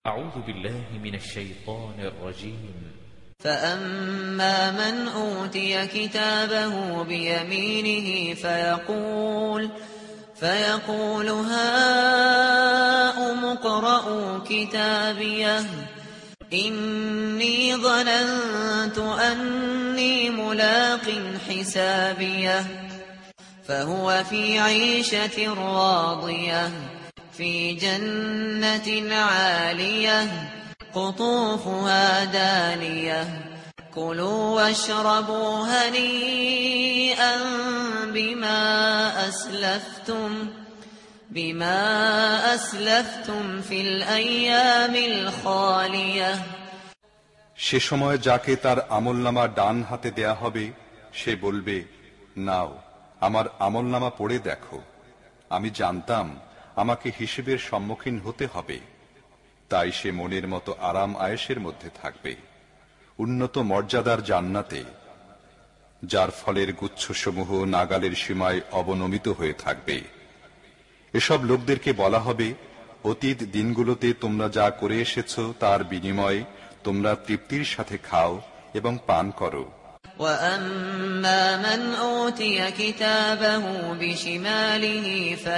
أعوذ بالله من الشيطان الرجيم فأما من أوتي كتابه بيمينه فيقول هاؤم اقرءوا كتابيه إني ظننت أني ملاق حسابيه فهو في عيشة راضية في جنة عالية قطوفها دانية كلوا واشربوا هنيئا بما أسلفتم في الأيام الخالية। সে সময় যাকে তার আমলনামা ডান হাতে দেয়া হবে সে বলবে, নাও আমার আমলনামা পড়ে দেখো, আমি জানতাম আমাকে হিসেবের সম্মুখীন হতে হবে। তাই সে মনের মতো আরাম আয়েশের মধ্যে থাকবে উন্নত মর্যাদার জান্নাতে, যার ফলের গুচ্ছসমূহ নাগালের সীমায় অবনমিত হয়ে থাকবে। এসব লোকদেরকে বলা হবে, অতীত দিনগুলোতে তোমরা যা করে এসেছো তার বিনিময়ে তোমরা তৃপ্তির সাথে খাও এবং পান করো। وَأَمَّا مَنْ أُوتِيَ كِتَابَهُ بِشِمَالِهِ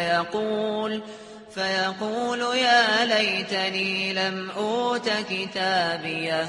فيقول يا ليتني لم أوت كتابيه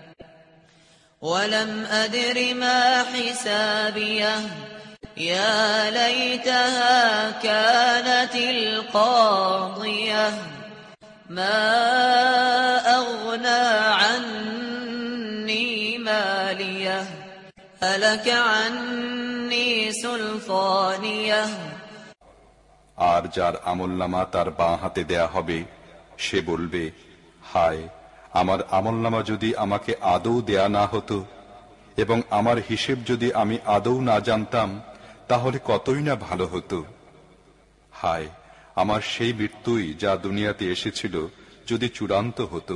ولم أدر ما حسابيه يا ليتها كانت القاضية ما أغنى عني ماليه هلك عني سلطانيه। আর যার আমলনামা তার বাঁ হাতে দেয়া হবে সে বলবে, হায়, আমার আমলনামা যদি আমাকে আদৌ দেয়া না হতো এবং আমার হিসেব যদি আমি আদৌ না জানতাম তাহলে কতই না ভালো হতো। হায়, আমার সেই মৃত্যুই যা দুনিয়াতে এসেছিল যদি চূড়ান্ত হতো।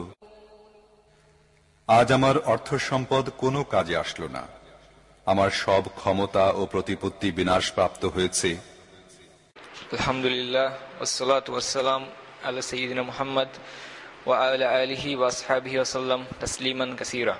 আজ আমার অর্থ সম্পদ কোনো কাজে আসলো না, আমার সব ক্ষমতা ও প্রতিপত্তি বিনাশপ্রাপ্ত হয়েছে। আলহামদুলিল্লাহ ওয়াসসালাতু ওয়াসসালাম আলা সাইয়্যিদিনা মুহাম্মদ ওয়া আলা আলিহি ওয়া আসহাবিহি ওয়া সাল্লাম তাসলিমান কাসীরা।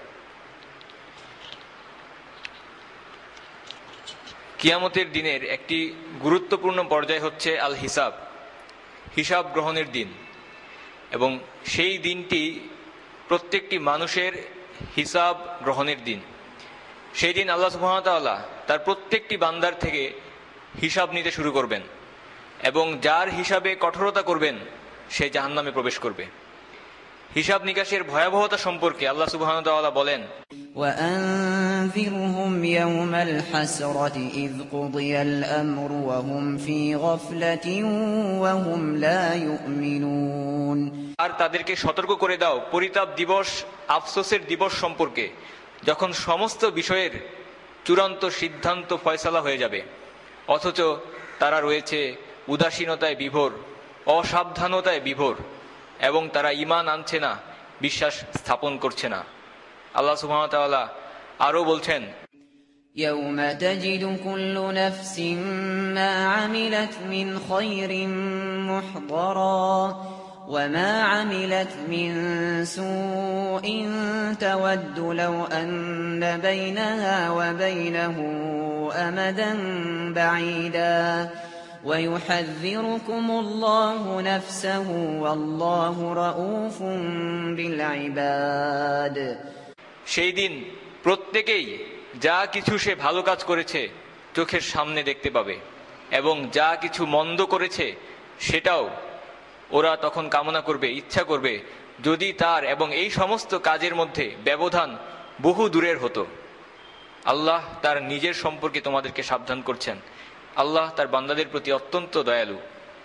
কিয়ামতের দিনের একটি গুরুত্বপূর্ণ পর্যায় হচ্ছে আল হিসাব, হিসাব গ্রহণের দিন। এবং সেই দিনটি প্রত্যেকটি মানুষের হিসাব গ্রহণের দিন। সেই দিন আল্লাহ সুবহানাহু ওয়া তাআলা তার প্রত্যেকটি বান্দার থেকে হিসাব নিতে শুরু করবেন এবং যার হিসাবে কঠোরতা করবেন সে জাহান্নামে প্রবেশ করবে। হিসাব নিকাশের ভয়াবহতা সম্পর্কে আল্লাহ সুবহানাহু ওয়া তাআলা বলেন, وَأَنذِرْهُمْ يَوْمَ الْحَسْرَةِ إِذْ قُضِيَ الْأَمْرُ وَهُمْ فِي غَفْلَةٍ وَهُمْ لَا يُؤْمِنُونَ। আর তাদেরকে সতর্ক করে দাও পরিতাপ দিবস, আফসোসের দিবস সম্পর্কে, যখন সমস্ত বিষয়ের চূড়ান্ত সিদ্ধান্ত ফয়সালা হয়ে যাবে অথচ তারা রয়েছে উদাসীনতায় বিভোর, অসাবধানতায় বিভোর এবং তারা ঈমান আনছে না, বিশ্বাস স্থাপন করছে না। আল্লাহ সুবহানাহু ওয়া তাআলা আরো বলছেন, يَوْمَ تَجِدُ كُلُّ نَفْسٍ مَا عَمِلَتْ مِنْ خَيْرٍ مُحْضَرًا وَمَا عَمِلَتْ مِنْ سُوءٍ تَوَدُّ لَوْ أَنَّ بَيْنَهَا وَبَيْنَهُ أَمَدًا بَعِيدًا وَيُحَذِّرُكُمُ اللَّهُ نَفْسَهُ وَاللَّهُ رَءُوفٌ بِالْعِبَادِ। সেই দিন প্রত্যেকেই যা কিছু সে ভালো কাজ করেছে চোখের সামনে দেখতে পাবে এবং যা কিছু মন্দ করেছে সেটাও ওরা তখন কামনা করবে, ইচ্ছা করবে যদি তার এবং এই সমস্ত কাজের মধ্যে ব্যবধান বহু দূরের হতো। আল্লাহ তার নিজের সম্পর্কে তোমাদেরকে সাবধান করছেন। আল্লাহ তার বান্দাদের প্রতি অত্যন্ত দয়ালু।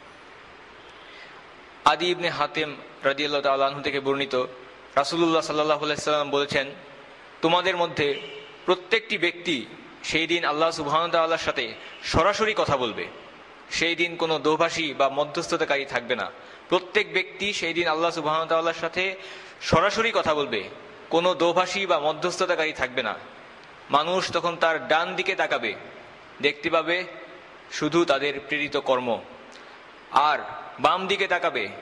আদি ইবনে হাতেম রাদিয়াল্লাহু তাআলা আনহু থেকে বর্ণিত, রাসূলুল্লাহ সাল্লাল্লাহু আলাইহি ওয়াসাল্লাম বলেছেন, তোমাদের মধ্যে প্রত্যেকটি ব্যক্তি সেই দিন আল্লাহ সুবহানাহু ওয়া তাআলার সাথে সরাসরি কথা বলবে। সেই দিন কোনো দোভাষী বা মধ্যস্থতাকারী থাকবে না। প্রত্যেক ব্যক্তি সেই দিন আল্লাহ সুবহানাহু ওয়া তাআলার সাথে সরাসরি কথা বলবে, কোনো দোভাষী বা মধ্যস্থতাকারী থাকবে না। মানুষ তখন তার ডান দিকে তাকাবে, দেখতে পাবে শুধু তাদের প্রেরিত কর্ম, আর বাম দিকে তাকাবে,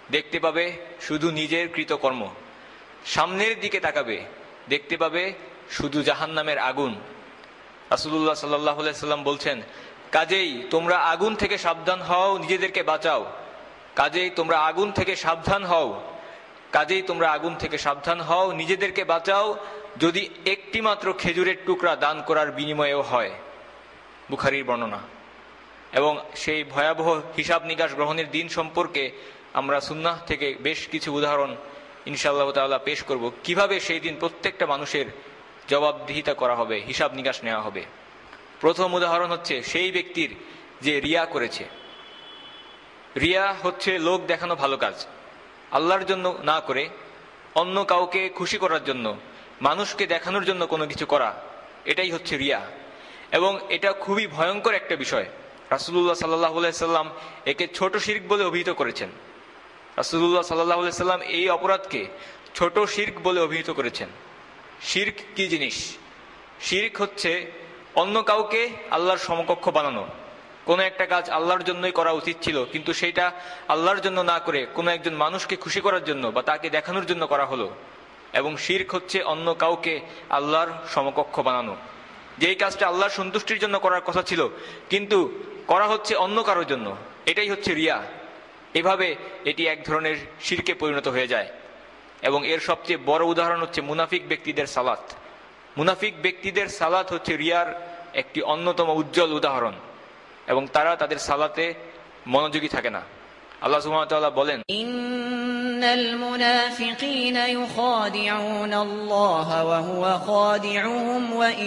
দেখতে পাবে শুধু নিজের কৃতকর্ম। সামনের দিকে তাকাবে, দেখতে পাবে শুধু জাহান্নামের আগুন। রাসূলুল্লাহ সাল্লাল্লাহু আলাইহি সাল্লাম বলছেন, কাজেই তোমরা আগুন থেকে সাবধান হও, নিজেদেরকে বাঁচাও। কাজেই তোমরা আগুন থেকে সাবধান হও, কাজেই তোমরা আগুন থেকে সাবধান হও, নিজেদেরকে বাঁচাও, যদি একটি মাত্র খেজুরের টুকরা দান করার বিনিময়েও হয়। বুখারীর বর্ণনা। এবং সেই ভয়াবহ হিসাব নিকাশ গ্রহণের দিন সম্পর্কে আমরা সুন্নাহ থেকে বেশ কিছু উদাহরণ ইনশাআল্লাহ তাআলা পেশ করব, কিভাবে সেই দিন প্রত্যেকটা মানুষের জবাবদিহিতা করা হবে, হিসাব নিকাশ নেওয়া হবে। প্রথম উদাহরণ হচ্ছে সেই ব্যক্তির যে রিয়া করেছে। রিয়া হচ্ছে লোক দেখানো ভালো কাজ, আল্লাহর জন্য না করে অন্য কাউকে খুশি করার জন্য, মানুষকে দেখানোর জন্য কোনো কিছু করা, এটাই হচ্ছে রিয়া। এবং এটা খুবই ভয়ঙ্কর একটা বিষয়। রাসূলুল্লাহ সাল্লাল্লাহু আলাইহি সাল্লাম একে ছোট শিরক বলে অভিহিত করেছেন। রাসূলুল্লাহ সাল্লাল্লাহু আলাইহি সাল্লাম এই অপরাধকে ছোট শিরক বলে অভিহিত করেছেন। শিরক কি জিনিস? শিরক হচ্ছে অন্য কাউকে আল্লাহর সমকক্ষ বানানো। কোনো একটা কাজ আল্লাহর জন্যই করা উচিত ছিল, কিন্তু সেটা আল্লাহর জন্য না করে কোনো একজন মানুষকে খুশি করার জন্য বা তাকে দেখানোর জন্য করা হলো। এবং শিরক হচ্ছে অন্য কাউকে আল্লাহর সমকক্ষ বানানো। যেই কাজটা আল্লাহর সন্তুষ্টির জন্য করার কথা ছিল কিন্তু করা হচ্ছে অন্য কারোর জন্য, এটাই হচ্ছে রিয়া। এভাবে এটি এক ধরনের শিরকে পরিণত হয়ে যায়। এবং এর সবচেয়ে বড় উদাহরণ হচ্ছে মুনাফিক ব্যক্তিদের সালাত। মুনাফিক ব্যক্তিদের সালাত হচ্ছে রিয়ার একটি অন্যতম উজ্জ্বল উদাহরণ। এবং তারা তাদের সালাতে মনোযোগী থাকে না। আল্লাহ সুবহানাহু ওয়া তাআলা বলেন, ইন্নাল মুনাফিকিনা ইউখাদিউনা আল্লাহ ওয়া হুয়া খাদিউহুম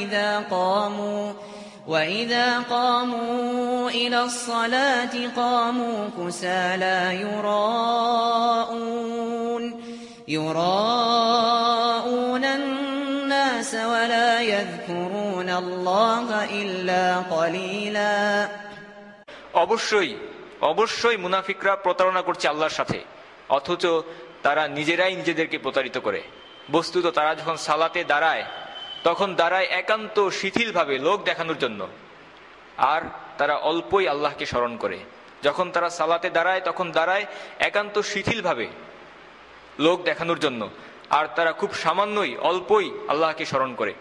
ওয়া ইযা কামু ইলাস সালাতি কামু কুসালা ইউরাউনান নাস ওয়া লা ইয়াযকুরুনা আল্লাহ ইল্লা কলিলা। অবশ্যই মুনাফিকরা প্রতারণা করছে আল্লাহর সাথে, অথচ তারা নিজেরাই নিজেদেরকে প্রতারিত করে। বস্তুত তারা যখন সালাতে দাঁড়ায় তখন দাঁড়ায় একান্ত শিথিলভাবে লোক দেখানোর জন্য, আর তারা অল্পই আল্লাহকে স্মরণ করে। যখন তারা সালাতে দাঁড়ায় তখন দাঁড়ায় একান্ত শিথিলভাবে লোক দেখানোর জন্য, আর তারা খুব সামান্যই অল্পই আল্লাহকে স্মরণ করে।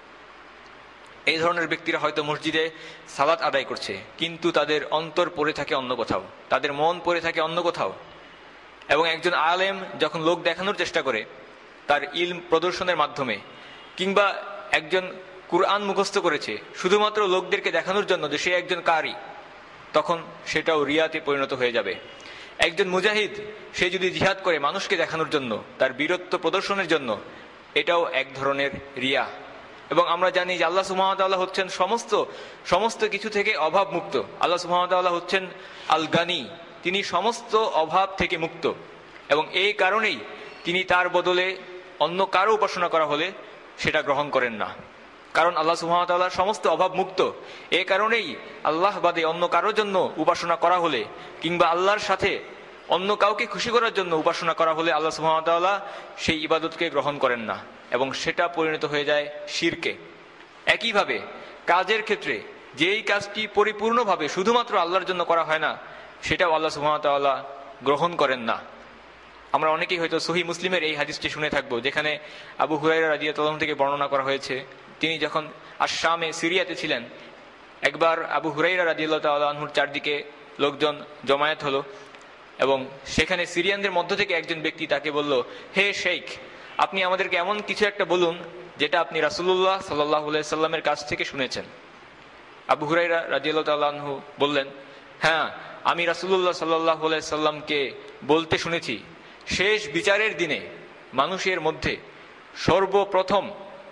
এই ধরনের ব্যক্তিরা হয়তো মসজিদে সালাত আদায় করছে, কিন্তু তাদের অন্তর পড়ে থাকে অন্য কোথাও, তাদের মন পড়ে থাকে অন্য কোথাও। এবং একজন আলেম যখন লোক দেখানোর চেষ্টা করে তার ইলম প্রদর্শনের মাধ্যমে, কিংবা একজন কুরআন মুখস্থ করেছে শুধুমাত্র লোকদেরকে দেখানোর জন্য যে সে একজন কারি, তখন সেটাও রিয়াতে পরিণত হয়ে যাবে। একজন মুজাহিদ সে যদি জিহাদ করে মানুষকে দেখানোর জন্য, তার বীরত্ব প্রদর্শনের জন্য, এটাও এক ধরনের রিয়া। এবং আমরা জানি যে আল্লাহ সুবহানাহু ওয়া তাআলা হচ্ছেন সমস্ত কিছু থেকে অভাব মুক্ত। আল্লাহ সুবহানাহু ওয়া তাআলা হচ্ছেন আল গানি, তিনি সমস্ত অভাব থেকে মুক্ত। এবং এই কারণেই তিনি তার বদলে অন্য কারো উপাসনা করা হলে সেটা গ্রহণ করেন না, কারণ আল্লাহ সুবহানাহু ওয়া তাআলা সমস্ত অভাব মুক্ত। এই কারণেই আল্লাহ বাদে অন্য কারোর জন্য উপাসনা করা হলে, কিংবা আল্লাহর সাথে অন্য কাউকে খুশি করার জন্য উপাসনা করা হলে আল্লাহ সুবহানাহু ওয়া তাআলা সেই ইবাদতকে গ্রহণ করেন না, এবং সেটা পরিণত হয়ে যায় শিরকে। একইভাবে কাজের ক্ষেত্রে যেই কাজটি পরিপূর্ণভাবে শুধুমাত্র আল্লাহর জন্য করা হয় না, সেটাও আল্লাহ সুবহানাহু ওয়া তাআলা গ্রহণ করেন না। আমরা অনেকেই হয়তো সহিহ মুসলিমের এই হাদিসটি শুনে থাকবো, যেখানে আবু হুরায়রা রাদিয়াল্লাহু আনহু থেকে বর্ণনা করা হয়েছে, তিনি যখন আশ-শামে সিরিয়াতে ছিলেন, একবার আবু হুরায়রা রাদিয়াল্লাহু তাআলা আনহুর চারদিকে লোকজন জমায়েত হলো, এবং সেখানে সিরিয়ানদের মধ্য থেকে একজন ব্যক্তি তাকে বলল, হে শেখ, আপনি আমাদেরকে এমন কিছু একটা বলুন যেটা আপনি রাসূলুল্লাহ সাল্লাল্লাহু আলাইহি সাল্লামের কাছ থেকে শুনেছেন। আবু হুরায়রা রাদিয়াল্লাহু তাআলা আনহু বললেন, হ্যাঁ, আমি রাসূলুল্লাহ সাল্লাল্লাহু আলাইহি সাল্লামকে বলতে শুনেছি, শেষ বিচারের দিনে মানুষের মধ্যে সর্বপ্রথম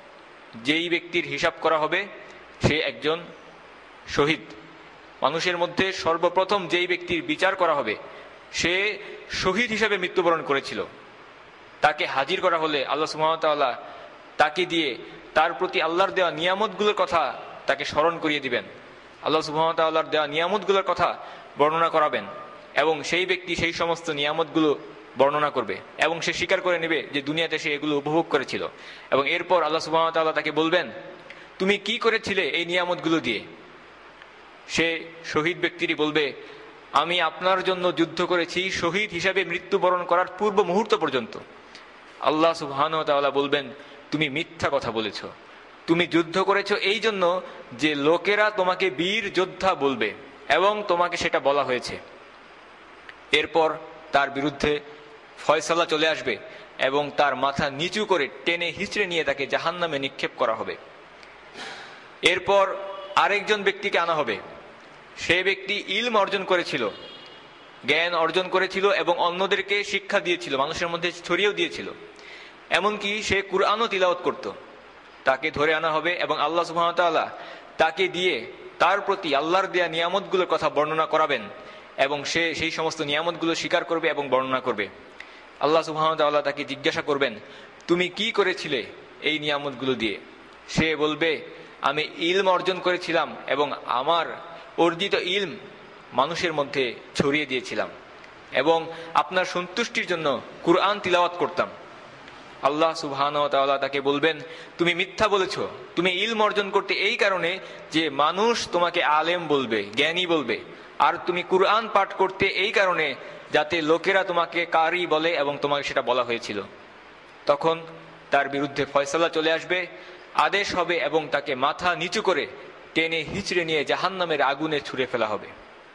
যেই ব্যক্তির হিসাব করা হবে সে একজন শহীদ। মানুষের মধ্যে সর্বপ্রথম যেই ব্যক্তির বিচার করা হবে সে শহীদ হিসাবে মৃত্যুবরণ করেছিল। তাকে হাজির করা হলে আল্লাহ সুবহানাহু ওয়া তাআলা তাকে দিয়ে তার প্রতি আল্লাহর দেওয়া নিয়ামতগুলোর কথা তাকে স্মরণ করিয়ে দিবেন, আল্লাহ সুবহানাহু ওয়া তাআলার দেওয়া নিয়ামতগুলোর কথা বর্ণনা করাবেন, এবং সেই ব্যক্তি সেই সমস্ত নিয়ামতগুলো বর্ণনা করবে, এবং সে স্বীকার করে নেবে যে দুনিয়াতে সে এগুলো উপভোগ করেছিল। এবং এরপর আল্লাহ সুবহানাহু ওয়া তাআলা তাকে বলবেন, তুমি কি করেছিলে এই নিয়ামতগুলো দিয়ে? সে শহীদ ব্যক্তিটি বলবে, আমি আপনার জন্য যুদ্ধ করেছি শহীদ হিসাবে মৃত্যুবরণ করার পূর্ব মুহূর্ত পর্যন্ত। আল্লাহ সুবহানাহু ওয়া তাআলা বলবেন, তুমি মিথ্যা কথা বলেছ। তুমি যুদ্ধ করেছো এই জন্য যে লোকেরা তোমাকে বীর যোদ্ধা বলবে, এবং তোমাকে সেটা বলা হয়েছে। এরপর তার বিরুদ্ধে ফয়সালা চলে আসবে এবং তার মাথা নিচু করে টেনে হিচড়ে নিয়ে তাকে জাহান্নামে নিক্ষেপ করা হবে। এরপর আরেকজন ব্যক্তিকে আনা হবে। সে ব্যক্তি ইলম অর্জন করেছিল, জ্ঞান অর্জন করেছিল এবং অন্যদেরকে শিক্ষা দিয়েছিল, মানুষের মধ্যে ছড়িয়েও দিয়েছিল, এমনকি সে কুরআনও তিলাওয়াত করত। তাকে ধরে আনা হবে এবং আল্লাহ সুবহানাহু ওয়া তাআলা তাকে দিয়ে তার প্রতি আল্লাহর দেয়া নিয়ামতগুলোর কথা বর্ণনা করাবেন এবং সে সেই সমস্ত নিয়ামতগুলো স্বীকার করবে এবং বর্ণনা করবে। আল্লাহ সুবহানাহু ওয়া তাআলা তাকে জিজ্ঞাসা করবেন, তুমি কি করেছিলে এই নিয়ামতগুলো দিয়ে? সে বলবে, আমি ইলম অর্জন করেছিলাম এবং আমার অর্জিত ইলম মানুষের মধ্যে ছড়িয়ে দিয়েছিলাম এবং আপনার সন্তুষ্টির জন্য কুরআন তিলাওয়াত করতাম। আল্লাহ সুবহানাহু ওয়া তাআলা তাকে বলবেন, তুমি মিথ্যা বলেছ। তুমি ইলম অর্জন করতে এই কারণে যে মানুষ তোমাকে আলেম বলবে, জ্ঞানী বলবে, আর তুমি কুরআন পাঠ করতে এই কারণে যাতে লোকেরা তোমাকে কারি বলে এবং তোমাকে সেটা বলা হয়েছিল। তখন তার বিরুদ্ধে ফয়সালা চলে আসবে, আদেশ হবে এবং তাকে মাথা নিচু করে টেনে হিচড়ে নিয়ে জাহান্নামের আগুনে ছুঁড়ে ফেলা হবে।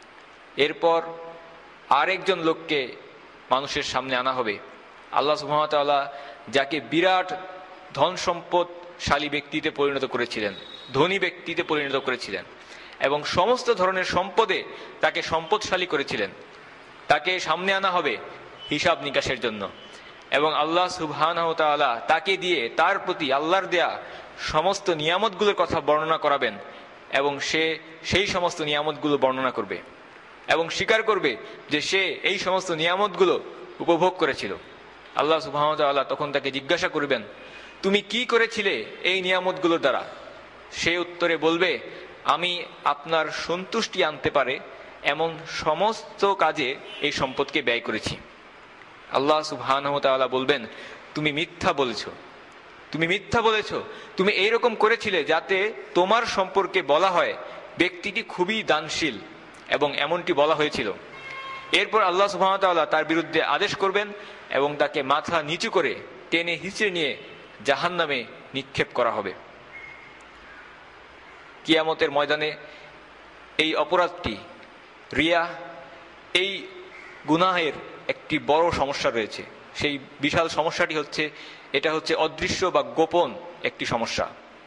এরপর আরেকজন লোককে মানুষের সামনে আনা হবে। আল্লাহ সুবহানাহু ওয়া তাআলা যাকে বিরাট ধন সম্পদশালী ব্যক্তিতে পরিণত করেছিলেন, ধনী ব্যক্তিতে পরিণত করেছিলেন এবং সমস্ত ধরনের সম্পদে তাকে সম্পদশালী করেছিলেন, তাকে সামনে আনা হবে হিসাব নিকাশের জন্য এবং আল্লাহ সুবহানাহু ওয়া তাআলা তাকে দিয়ে তার প্রতি আল্লাহর দেয়া সমস্ত নিয়ামতগুলোর কথা বর্ণনা করাবেন এবং সে সেই সমস্ত নিয়ামতগুলো বর্ণনা করবে এবং স্বীকার করবে যে সে এই সমস্ত নিয়ামতগুলো উপভোগ করেছিল। আল্লাহ সুবহানাহু ওয়া তাআলা তখন তাকে জিজ্ঞাসা করবেন, তুমি কি করেছিলে এই নিয়ামতগুলোর দ্বারা? সে উত্তরে বলবে, আমি আপনার সন্তুষ্টি আনতে পারে এমন সমস্ত কাজে এই সম্পদকে ব্যয় করেছি। আল্লাহ সুবহানাহু ওয়া তাআলা বলবেন, তুমি মিথ্যা বলেছো, তুমি মিথ্যা বলেছো। তুমি এইরকম করেছিলে যাতে তোমার সম্পর্কে বলা হয় ব্যক্তিটি খুবই দানশীল, এবং এমনটি বলা হয়েছিল। এরপর আল্লাহ সুবহানাহু ওয়া তাআলা তার বিরুদ্ধে আদেশ করবেন এবং তাকে মাথা নিচু করে টেনে হিচড়ে নিয়ে জাহান্নামে নিক্ষেপ করা হবে। কিয়ামতের ময়দানে এই অপরাধটি, রিয়া, এই গুনাহের একটি বড় সমস্যা রয়েছে। সেই বিশাল সমস্যাটি হচ্ছে, এটা হচ্ছে অদৃশ্য বা গোপন একটি সমস্যা।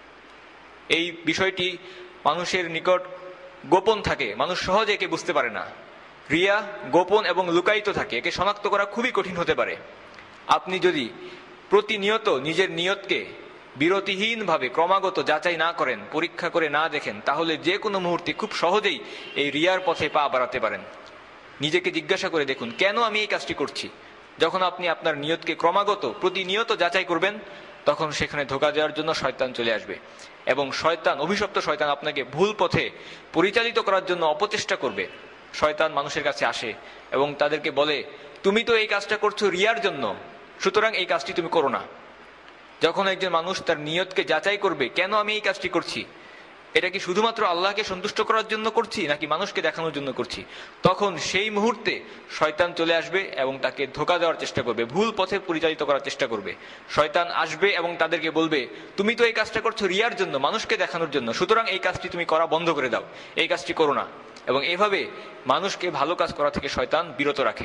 এই বিষয়টি মানুষের নিকট গোপন থাকে, মানুষ সহজে একে বুঝতে পারে না। রিয়া গোপন এবং লুকায়িত থাকে, একে শনাক্ত করা খুবই কঠিন হতে পারে। আপনি যদি প্রতিনিয়ত নিজের নিয়তকে বিরতিহীনভাবে ক্রমাগত যাচাই না করেন, পরীক্ষা করে না দেখেন, তাহলে যে কোনো মুহূর্তে খুব সহজেই এই রিয়ার পথে পা বাড়াতে পারেন। নিজেকে জিজ্ঞাসা করে দেখুন, কেন আমি এই কাজটি করছি? যখন আপনি আপনার নিয়তকে ক্রমাগত প্রতিনিয়ত যাচাই করবেন, তখন সেখানে ধোঁকা দেওয়ার জন্য শয়তান চলে আসবে এবং শয়তান, অভিশপ্ত শয়তান আপনাকে ভুল পথে পরিচালিত করার জন্য অপচেষ্টা করবে। শয়তান মানুষের কাছে আসে এবং তাদেরকে বলে, তুমি তো এই কাজটা করছো রিয়ার জন্য, সুতরাং এই কাজটি তুমি করো না। যখন একজন মানুষ তার নিয়তকে যাচাই করবে, কেন আমি এই কাজটি করছি, এটা কি শুধুমাত্র আল্লাহকে সন্তুষ্ট করার জন্য করছি নাকি মানুষকে দেখানোর জন্য করছি, তখন সেই মুহূর্তে শয়তান চলে আসবে এবং তাকে ধোঁকা দেওয়ার চেষ্টা করবে, ভুল পথে পরিচালিত করার চেষ্টা করবে। শয়তান আসবে এবং তাদেরকে বলবে, তুমি তো এই কাজটা করছো রিয়ার জন্য, মানুষকে দেখানোর জন্য, সুতরাং এই কাজটি তুমি করা বন্ধ করে দাও, এই কাজটি করো না। এবং এভাবে মানুষকে ভালো কাজ করা থেকে শয়তান বিরত রাখে।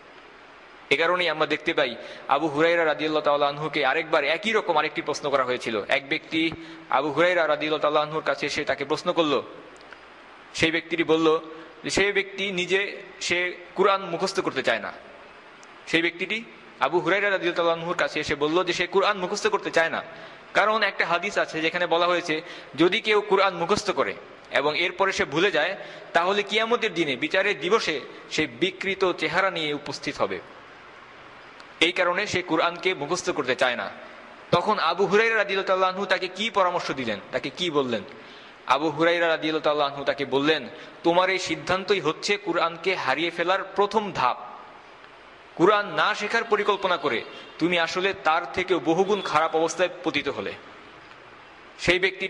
এ কারণেই আমরা দেখতে পাই আবু হুরায়রা রাদিয়াল্লাহু তাআলা আনহুকে আরেকবার একই রকম আরেকটি প্রশ্ন করা হয়েছিল। এক ব্যক্তি আবু হুরায়রা রাদিয়াল্লাহু তাআলা আনহুর কাছে এসে তাকে প্রশ্ন করলো। সেই ব্যক্তিটি বলল যে সেই ব্যক্তি নিজে সে কুরআন মুখস্থ করতে চায় না। সেই ব্যক্তিটি আবু হুরায়রা রাদিয়াল্লাহু তাআলা আনহুর কাছে এসে বলল যে সে কুরআন মুখস্থ করতে চায় না, কারণ একটা হাদিস আছে যেখানে বলা হয়েছে যদি কেউ কুরআন মুখস্থ করে এবং এরপরে সে ভুলে যায়, তাহলে কিয়ামতের দিনে বিচারের দিবসে সে বিকৃত চেহারা নিয়ে উপস্থিত হবে। এই কারণে সে কুরআনকে মুখস্থ করতে চায় না। তখন আবু হুরায়রা রাদিয়াল্লাহু তাআলা আনহু তাকে কি পরামর্শ দিলেন, তাকে কি বললেন? আবু হুরায়রা রাদিয়াল্লাহু তাআলা আনহু তাকে বললেন, তোমার এই সিদ্ধান্তই হচ্ছে কুরআনকে হারিয়ে ফেলার প্রথম ধাপ। কুরআন না শেখার পরিকল্পনা করে তুমি আসলে তার থেকে বহুগুণ খারাপ অবস্থায় পতিত হলে। সেই ব্যক্তিটি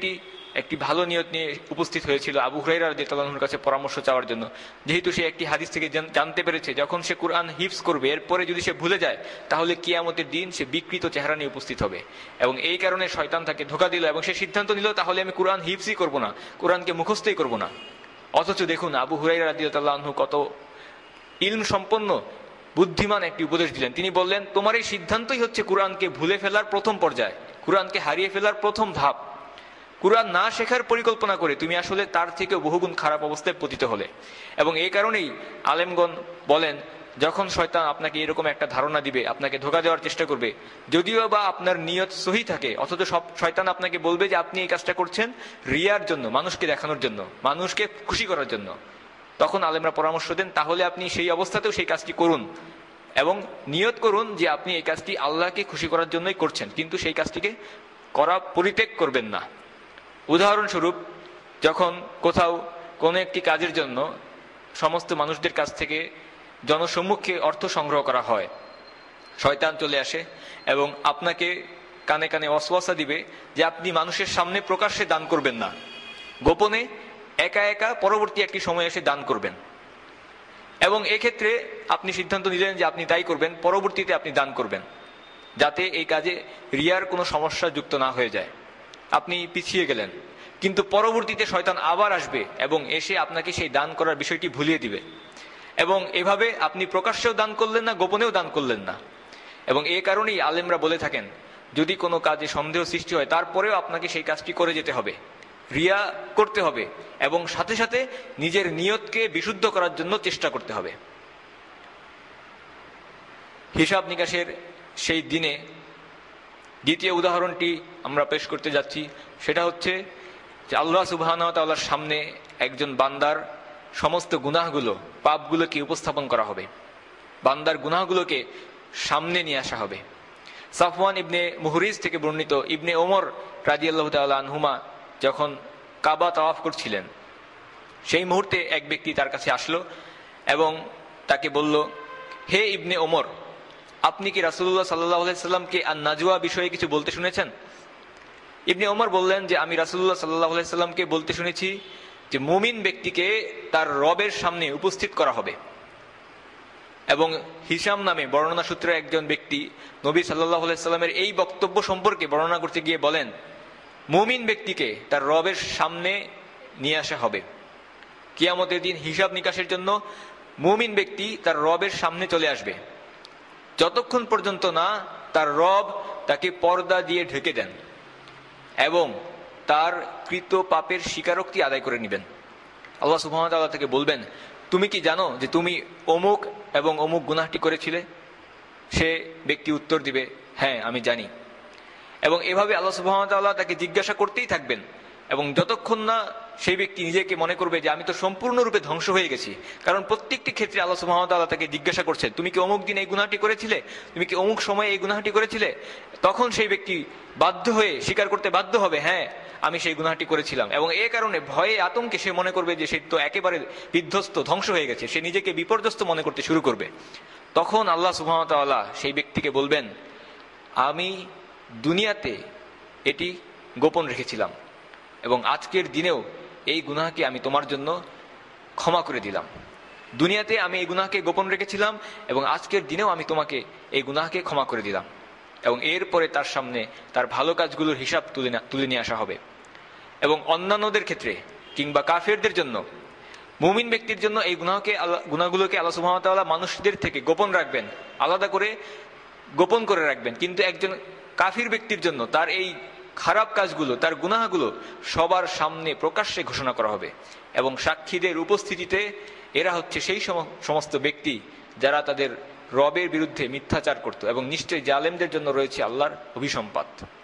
একটি ভালো নিয়ত নিয়ে উপস্থিত হয়েছিল আবু হুরায়রা রাদিয়াল্লাহু আনহুর কাছে পরামর্শ চাওয়ার জন্য, যেহেতু সে একটি হাদিস থেকে জানতে পেরেছে যখন সে কুরআন হিফজ করবে এরপরে যদি সে ভুলে যায় তাহলে কিয়ামতের দিন সে বিকৃত চেহারা নিয়ে উপস্থিত হবে। এবং এই কারণে শয়তান তাকে ধোঁকা দিল এবং সে সিদ্ধান্ত নিল তাহলে আমি কুরআন হিফজই করব না, কুরআনকে মুখস্থই করব না। অথচ দেখুন আবু হুরায়রা রাদিয়াল্লাহু আনহু কত ইলম সম্পন্ন বুদ্ধিমান একটি উপদেশ দিলেন। তিনি বললেন, তোমার এই সিদ্ধান্তই হচ্ছে কুরআনকে ভুলে ফেলার প্রথম পর্যায়, কুরআনকে হারিয়ে ফেলার প্রথম ধাপ। কুরআন না শেখার পরিকল্পনা করে তুমি আসলে তার থেকে বহুগুণ খারাপ অবস্থায় পতিত হলে। এবং এই কারণেই আলেমগণ বলেন, যখন শয়তান আপনাকে এরকম একটা ধারণা দিবে, আপনাকে ধোঁকা দেওয়ার চেষ্টা করবে, যদিও বা আপনার নিয়ত সহি থাকে, অথচ শয়তান আপনাকে বলবে যে আপনি এই কাজটা করছেন রিয়ার জন্য, মানুষকে দেখানোর জন্য, মানুষকে খুশি করার জন্য, তখন আলেমরা পরামর্শ দেন তাহলে আপনি সেই অবস্থাতেও সেই কাজটি করুন এবং নিয়ত করুন যে আপনি এই কাজটি আল্লাহকে খুশি করার জন্যই করছেন, কিন্তু সেই কাজটিকে করা পরিত্যাগ করবেন না। উদাহরণস্বরূপ, যখন কোথাও কোনো একটি কাজের জন্য সমস্ত মানুষদের কাছ থেকে জনসম্মুখে অর্থ সংগ্রহ করা হয়, শয়তান চলে আসে এবং আপনাকে কানে কানে ওয়াসওয়াসা দিবে যে আপনি মানুষের সামনে প্রকাশ্যে দান করবেন না, গোপনে একা একা পরবর্তী একটি সময় এসে দান করবেন। এবং এক্ষেত্রে আপনি সিদ্ধান্ত নিলেন যে আপনি তাই করবেন, পরবর্তীতে আপনি দান করবেন, যাতে এই কাজে রিয়ার কোনো সমস্যা যুক্ত না হয়ে যায়। আপনি পিছিয়ে গেলেন, কিন্তু পরবর্তীতে শয়তান আবার আসবে এবং এসে আপনাকে সেই দান করার বিষয়টি ভুলিয়ে দিবে। এবং এভাবে আপনি প্রকাশ্যেও দান করলেন না, গোপনেও দান করলেন না। এবং এই কারণেই আলেমরা বলে থাকেন, যদি কোনো কাজে সন্দেহ সৃষ্টি হয় তারপরেও আপনাকে সেই কাজটি করে যেতে হবে, রিয়া করতে হবে এবং সাথে সাথে নিজের নিয়তকে বিশুদ্ধ করার জন্য চেষ্টা করতে হবে। হিসাব নিকাশের সেই দিনে দ্বিতীয় উদাহরণটি আমরা পেশ করতে যাচ্ছি, সেটা হচ্ছে যে আল্লাহ সুবহানাহু ওয়া তাআলার সামনে একজন বান্দার সমস্ত গুনাহগুলো, পাপগুলোকে উপস্থাপন করা হবে, বান্দার গুনাহগুলোকে সামনে নিয়ে আসা হবে। সাফওয়ান ইবনে মুহরিজ থেকে বর্ণিত, ইবনে ওমর রাদিয়াল্লাহু তাআলা আনহুমা যখন কাবা তাওয়াফ করছিলেন, সেই মুহূর্তে এক ব্যক্তি তার কাছে আসলো এবং তাকে বলল, হে ইবনে ওমর, আপনি কি রাসূলুল্লাহ সাল্লাল্লাহু আলাইহি সাল্লামকে আন-নাজওয়া বিষয়ে কিছু বলতে শুনেছেন? ইবনে ওমর বললেন যে আমি রাসূলুল্লাহ সাল্লাল্লাহু আলাইহি সাল্লামকে বলতে শুনেছি যে মুমিন ব্যক্তিকে তার রবের সামনে উপস্থিত করা হবে। এবং হিশাম নামে বর্ণনা সূত্রে একজন ব্যক্তি নবী সাল্লাল্লাহু আলাইহি সাল্লামের এই বক্তব্য সম্পর্কে বর্ণনা করতে গিয়ে বলেন, মুমিন ব্যক্তিকে তার রবের সামনে নিয়ে আসা হবে। কিয়ামতের দিন হিসাব নিকাশের জন্য মুমিন ব্যক্তি তার রবের সামনে চলে আসবে, যতক্ষণ পর্যন্ত না তার রব তাকে পর্দা দিয়ে ঢেকে দেন এবং তার কৃত পাপের স্বীকারোক্তি আদায় করে নেবেন। আল্লাহ সুবহানাহু ওয়া তাআলা তাকে বলবেন, তুমি কি জানো যে তুমি অমুক এবং অমুক গুনাহটি করেছিলে? সে ব্যক্তি উত্তর দিবে, হ্যাঁ আমি জানি। এবং এভাবে আল্লাহ সুবহানাহু ওয়া তাআলা তাকে জিজ্ঞাসা করতেই থাকবেন এবং যতক্ষণ না সেই ব্যক্তি নিজেকে মনে করবে যে আমি তো সম্পূর্ণরূপে ধ্বংস হয়ে গেছি। কারণ প্রত্যেকটি ক্ষেত্রে আল্লাহ সুবহানাহু ওয়া তাআলা তাকে জিজ্ঞাসা করছেন, তুমি কি অমুক দিন এই গুনাহটি করেছিলে, তুমি কি অমুক সময়ে এই গুনাহটি করেছিলে? তখন সেই ব্যক্তি বাধ্য হয়ে স্বীকার করতে বাধ্য হবে, হ্যাঁ আমি সেই গুনাহটি করেছিলাম। এবং এই কারণে ভয়ে আতঙ্কে সে মনে করবে যে সে তো একেবারে বিধ্বস্ত, ধ্বংস হয়ে গেছে, সে নিজেকে বিপর্যস্ত মনে করতে শুরু করবে। তখন আল্লাহ সুবহানাহু ওয়া তাআলা সেই ব্যক্তিকে বলবেন, আমি দুনিয়াতে এটি গোপন রেখেছিলাম এবং আজকের দিনেও এই গুনাহকে আমি তোমার জন্য ক্ষমা করে দিলাম। দুনিয়াতে আমি এই গুনাহকে গোপন রেখেছিলাম এবং আজকের দিনেও আমি তোমাকে এই গুনাহকে ক্ষমা করে দিলাম। এবং এরপরে তার সামনে তার ভালো কাজগুলোর হিসাব তুলে নিয়ে আসা হবে। এবং অন্যান্যদের ক্ষেত্রে কিংবা কাফেরদের জন্য, মুমিন ব্যক্তির জন্য এই গুনাহগুলোকে আল্লাহ সুবহানাহু ওয়া তাআলা মানুষদের থেকে গোপন রাখবেন, আলাদা করে গোপন করে রাখবেন। কিন্তু একজন কাফির ব্যক্তির জন্য তার এই খারাপ কাজগুলো, তার গুনাহগুলো সবার সামনে প্রকাশ্যে ঘোষণা করা হবে এবং সাক্ষীদের উপস্থিতিতে এরা হচ্ছে সেই সমস্ত ব্যক্তি যারা তাদের রবের বিরুদ্ধে মিথ্যাচার করত। এবং নিশ্চয়ই জালেমদের জন্য রয়েছে আল্লাহর অভিসম্পাত।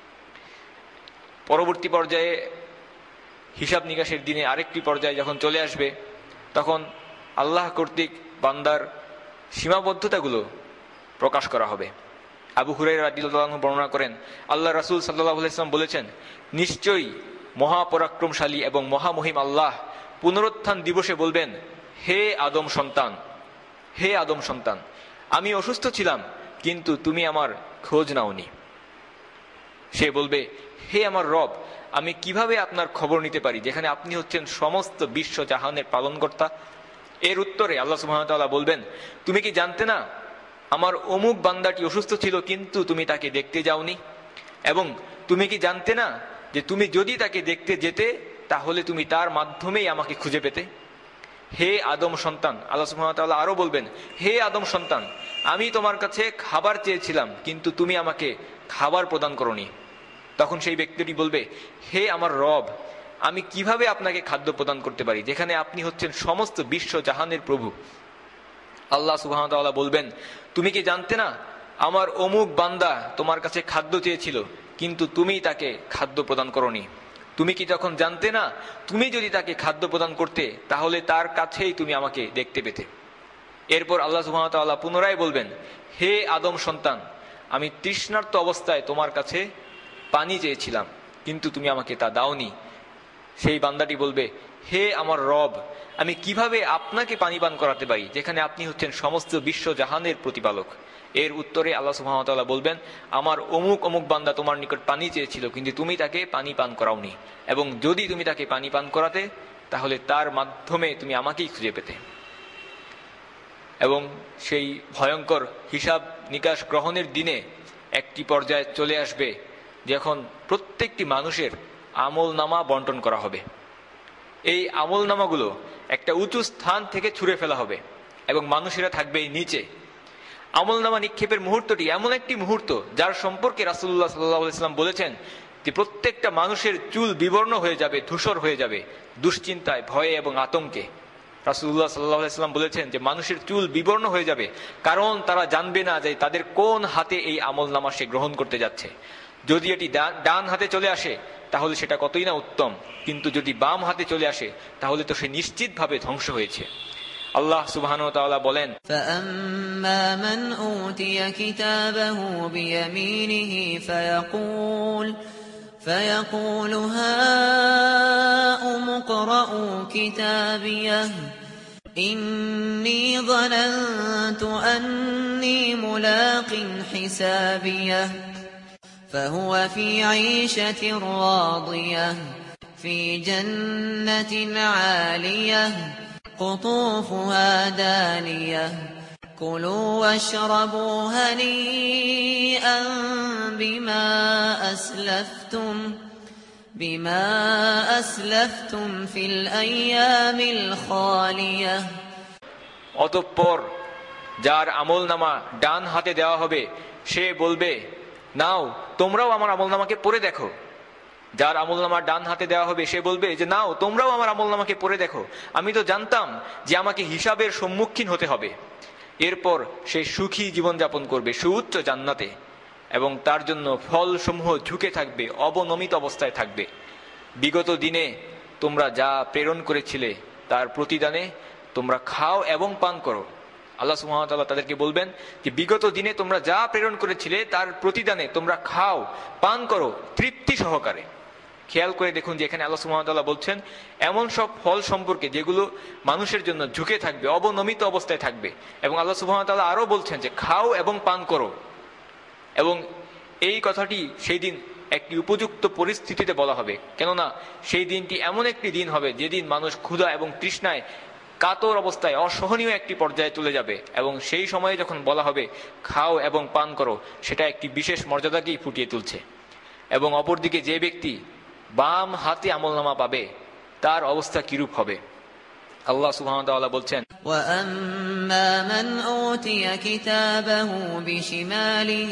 পরবর্তী পর্যায়ে হিসাব নিকাশের দিনে আরেকটি পর্যায়ে যখন চলে আসবে, তখন আল্লাহ কর্তৃক বান্দার সীমাবদ্ধতাগুলো প্রকাশ করা হবে। আবু হুরায়রা রাদিয়াল্লাহু আনহু বর্ণনা করেন, আল্লাহ রাসূল সাল্লাল্লাহু আলাইহি ওয়াসাল্লাম বলেছেন, নিশ্চয়ই মহাপরাক্রমশালী এবং মহামহিম আল্লাহ পুনরুত্থান দিবসে বলবেন, হে আদম সন্তান, হে আদম সন্তান, আমি অসুস্থ ছিলাম কিন্তু তুমি আমার খোঁজ নাওনি। সে বলবে, হে আমার রব, আমি কিভাবে আপনার খবর নিতে পারি যেখানে আপনি হচ্ছেন সমস্ত বিশ্ব জাহানের পালনকর্তা? এর উত্তরে আল্লাহ সুবহানাহু ওয়া তাআলা বলবেন, তুমি কি জানতে না আমার অমুক বান্দাটি অসুস্থ ছিল কিন্তু তুমি তাকে দেখতে যাওনি? এবং তুমি কি জানতে না যে তুমি যদি তাকে দেখতে যেতে তাহলে তুমি তার মাধ্যমেই আমাকে খুঁজে পেতে? হে আদম সন্তান, আল্লাহ সুবহানাহু ওয়া তাআলা আরো বলবেন, হে আদম সন্তান, আমি তোমার কাছে খাবার চেয়েছিলাম কিন্তু তুমি আমাকে খাবার প্রদান করোনি। তখন সেই ব্যক্তিটি বলবে, হে আমার রব, আমি কিভাবে আপনাকে খাদ্য প্রদান করতে পারি যেখানে আপনি হচ্ছেন সমস্ত বিশ্ব জাহানের প্রভু? আল্লাহ সুবহানাহু ওয়া তাআলা বলবেন, তুমি কি জানতে না আমার অমুক বান্দা তোমার কাছে খাদ্য চেয়েছিল কিন্তু তুমি তাকে খাদ্য প্রদান করোনি? তুমি কি তখন জানতে না তুমি যদি তাকে খাদ্য প্রদান করতে তাহলে তার কাছেই তুমি আমাকে দেখতে পেতে? এরপর আল্লাহ সুবহানাহু ওয়া তাআলা পুনরায় বলবেন, হে আদম সন্তান, আমি তৃষ্ণার্ত অবস্থায় তোমার কাছে পানি চেয়েছিলাম কিন্তু তুমি আমাকে তা দাওনি। সেই বান্দাটি বলবে, হে আমার রব, আমি কিভাবে আপনাকে পানি পান করাতে পারি যেখানে আপনি হচ্ছেন সমস্ত বিশ্ব জাহানের প্রতিপালক? এর উত্তরে আল্লাহ সুবহানাহু ওয়া তাআলা বলবেন, আমার অমুক অমুক বান্দা তোমার নিকট পানি চেয়েছিল কিন্তু তুমি তাকে পানি পান করাওনি, এবং যদি তুমি তাকে পানি পান করাতে তাহলে তার মাধ্যমে তুমি আমাকেই খুঁজে পেতে। এবং সেই ভয়ঙ্কর হিসাব নিকাশ গ্রহণের দিনে একটি পর্যায়ে চলে আসবে যখন প্রত্যেকটি মানুষের আমল নামা বন্টন করা হবে। এই আমল নামাগুলো একটা উঁচু স্থান থেকে ছুঁড়ে ফেলা হবে এবং মানুষেরা থাকবে এই নিচে। আমল নামা নিক্ষেপের মুহূর্তটি এমন একটি মুহূর্ত যার সম্পর্কে রাসূলুল্লাহ সাল্লাল্লাহু আলাইহি ওয়াসাল্লাম বলেছেন যে প্রত্যেকটা মানুষের চুল বিবর্ণ হয়ে যাবে, ধূসর হয়ে যাবে দুশ্চিন্তায়, ভয়ে এবং আতঙ্কে। রাসূলুল্লাহ সাল্লাল্লাহু আলাইহি ওয়াসাল্লাম বলেছেন যে মানুষের চুল বিবর্ণ হয়ে যাবে কারণ তারা জানবে না যে তাদের কোন হাতে এই আমল নামা সে গ্রহণ করতে যাচ্ছে। যদি এটি ডান হাতে চলে আসে তাহলে সেটা কতই না উত্তম, কিন্তু যদি বাম হাতে চলে আসে তাহলে তো সে নিশ্চিতভাবে ধ্বংস হয়েছে। আল্লাহ সুবহানাহু ওয়া তাআলা বলেন, فَأَمَّا مَنْ أُوتِيَ كِتَابَهُ بِيَمِينِهِ فَيَقُولُ هَاؤُمُ اقْرَءُوا كِتَابِيَهْ إِنِّي ظَنَنتُ أَنِّي مُلَاقٍ حِسَابِيَهْ فَهُوَ فِي عِيشَةٍ رَاضِيَةٍ فِي جَنَّةٍ عَالِيَةٍ قطوفها دانية كلوا واشربوا هنيئا بما أسلفتم في الأيام الخالية। অতঃপর যার আমল নামা ডান হাতে দেওয়া হবে সে বলবে, নাও তোমরাও আমার আমল নামাকে পড়ে দেখো। যার আমল নামা ডান হাতে দেওয়া হবে সে বলবে যে নাও তোমরাও আমার আমল নামাকে পড়ে দেখো, আমি তো জানতাম যে আমাকে হিসাবের সম্মুখীন হতে হবে। এরপর সে সুখী জীবনযাপন করবে সুউচ্চ জান্নাতে এবং তার জন্য ফলসমূহ ঝুঁকে থাকবে, অবনমিত অবস্থায় থাকবে। বিগত দিনে তোমরা যা প্রেরণ করেছিলে তার প্রতিদানে তোমরা খাও এবং পান করো। আল্লাহ সুবহানাহু ওয়া তাআলা তাদেরকে বলবেন যে বিগত দিনে তোমরা যা প্রেরণ করেছিলে তার প্রতিদানে তোমরা খাও, পান করো তৃপ্তি সহকারে। খেয়াল করে দেখুন যে এখানে আল্লাহ সুবহানাহু ওয়া তাআলা বলছেন এমন সব ফল সম্পর্কে যেগুলো মানুষের জন্য ঝুঁকে থাকবে, অবনমিত অবস্থায় থাকবে। এবং আল্লাহ সুবহানাহু ওয়া তাআলা আরো বলছেন যে খাও এবং পান করো। এবং এই কথাটি সেই দিন একটি উপযুক্ত পরিস্থিতিতে বলা হবে, কেননা সেই দিনটি এমন একটি দিন হবে যেদিন মানুষ ক্ষুধা এবং তৃষ্ণায় কাতর অবস্থায় অসহনীয় একটি পর্যায়ে চলে যাবে। এবং সেই সময়ে যখন বলা হবে খাও এবং পান করো, সেটা একটি বিশেষ মর্যাদাকেই ফুটিয়ে তুলছে। এবং অপরদিকে যে ব্যক্তি বাম হাতে আমলনামা পাবে তার অবস্থা কিরূপ হবে? আল্লাহ সুবহানাহু ওয়া তাআলা বলছেন, وَأَمَّا مَنْ أُوتِيَ كِتَابَهُ بِشِمَالِهِ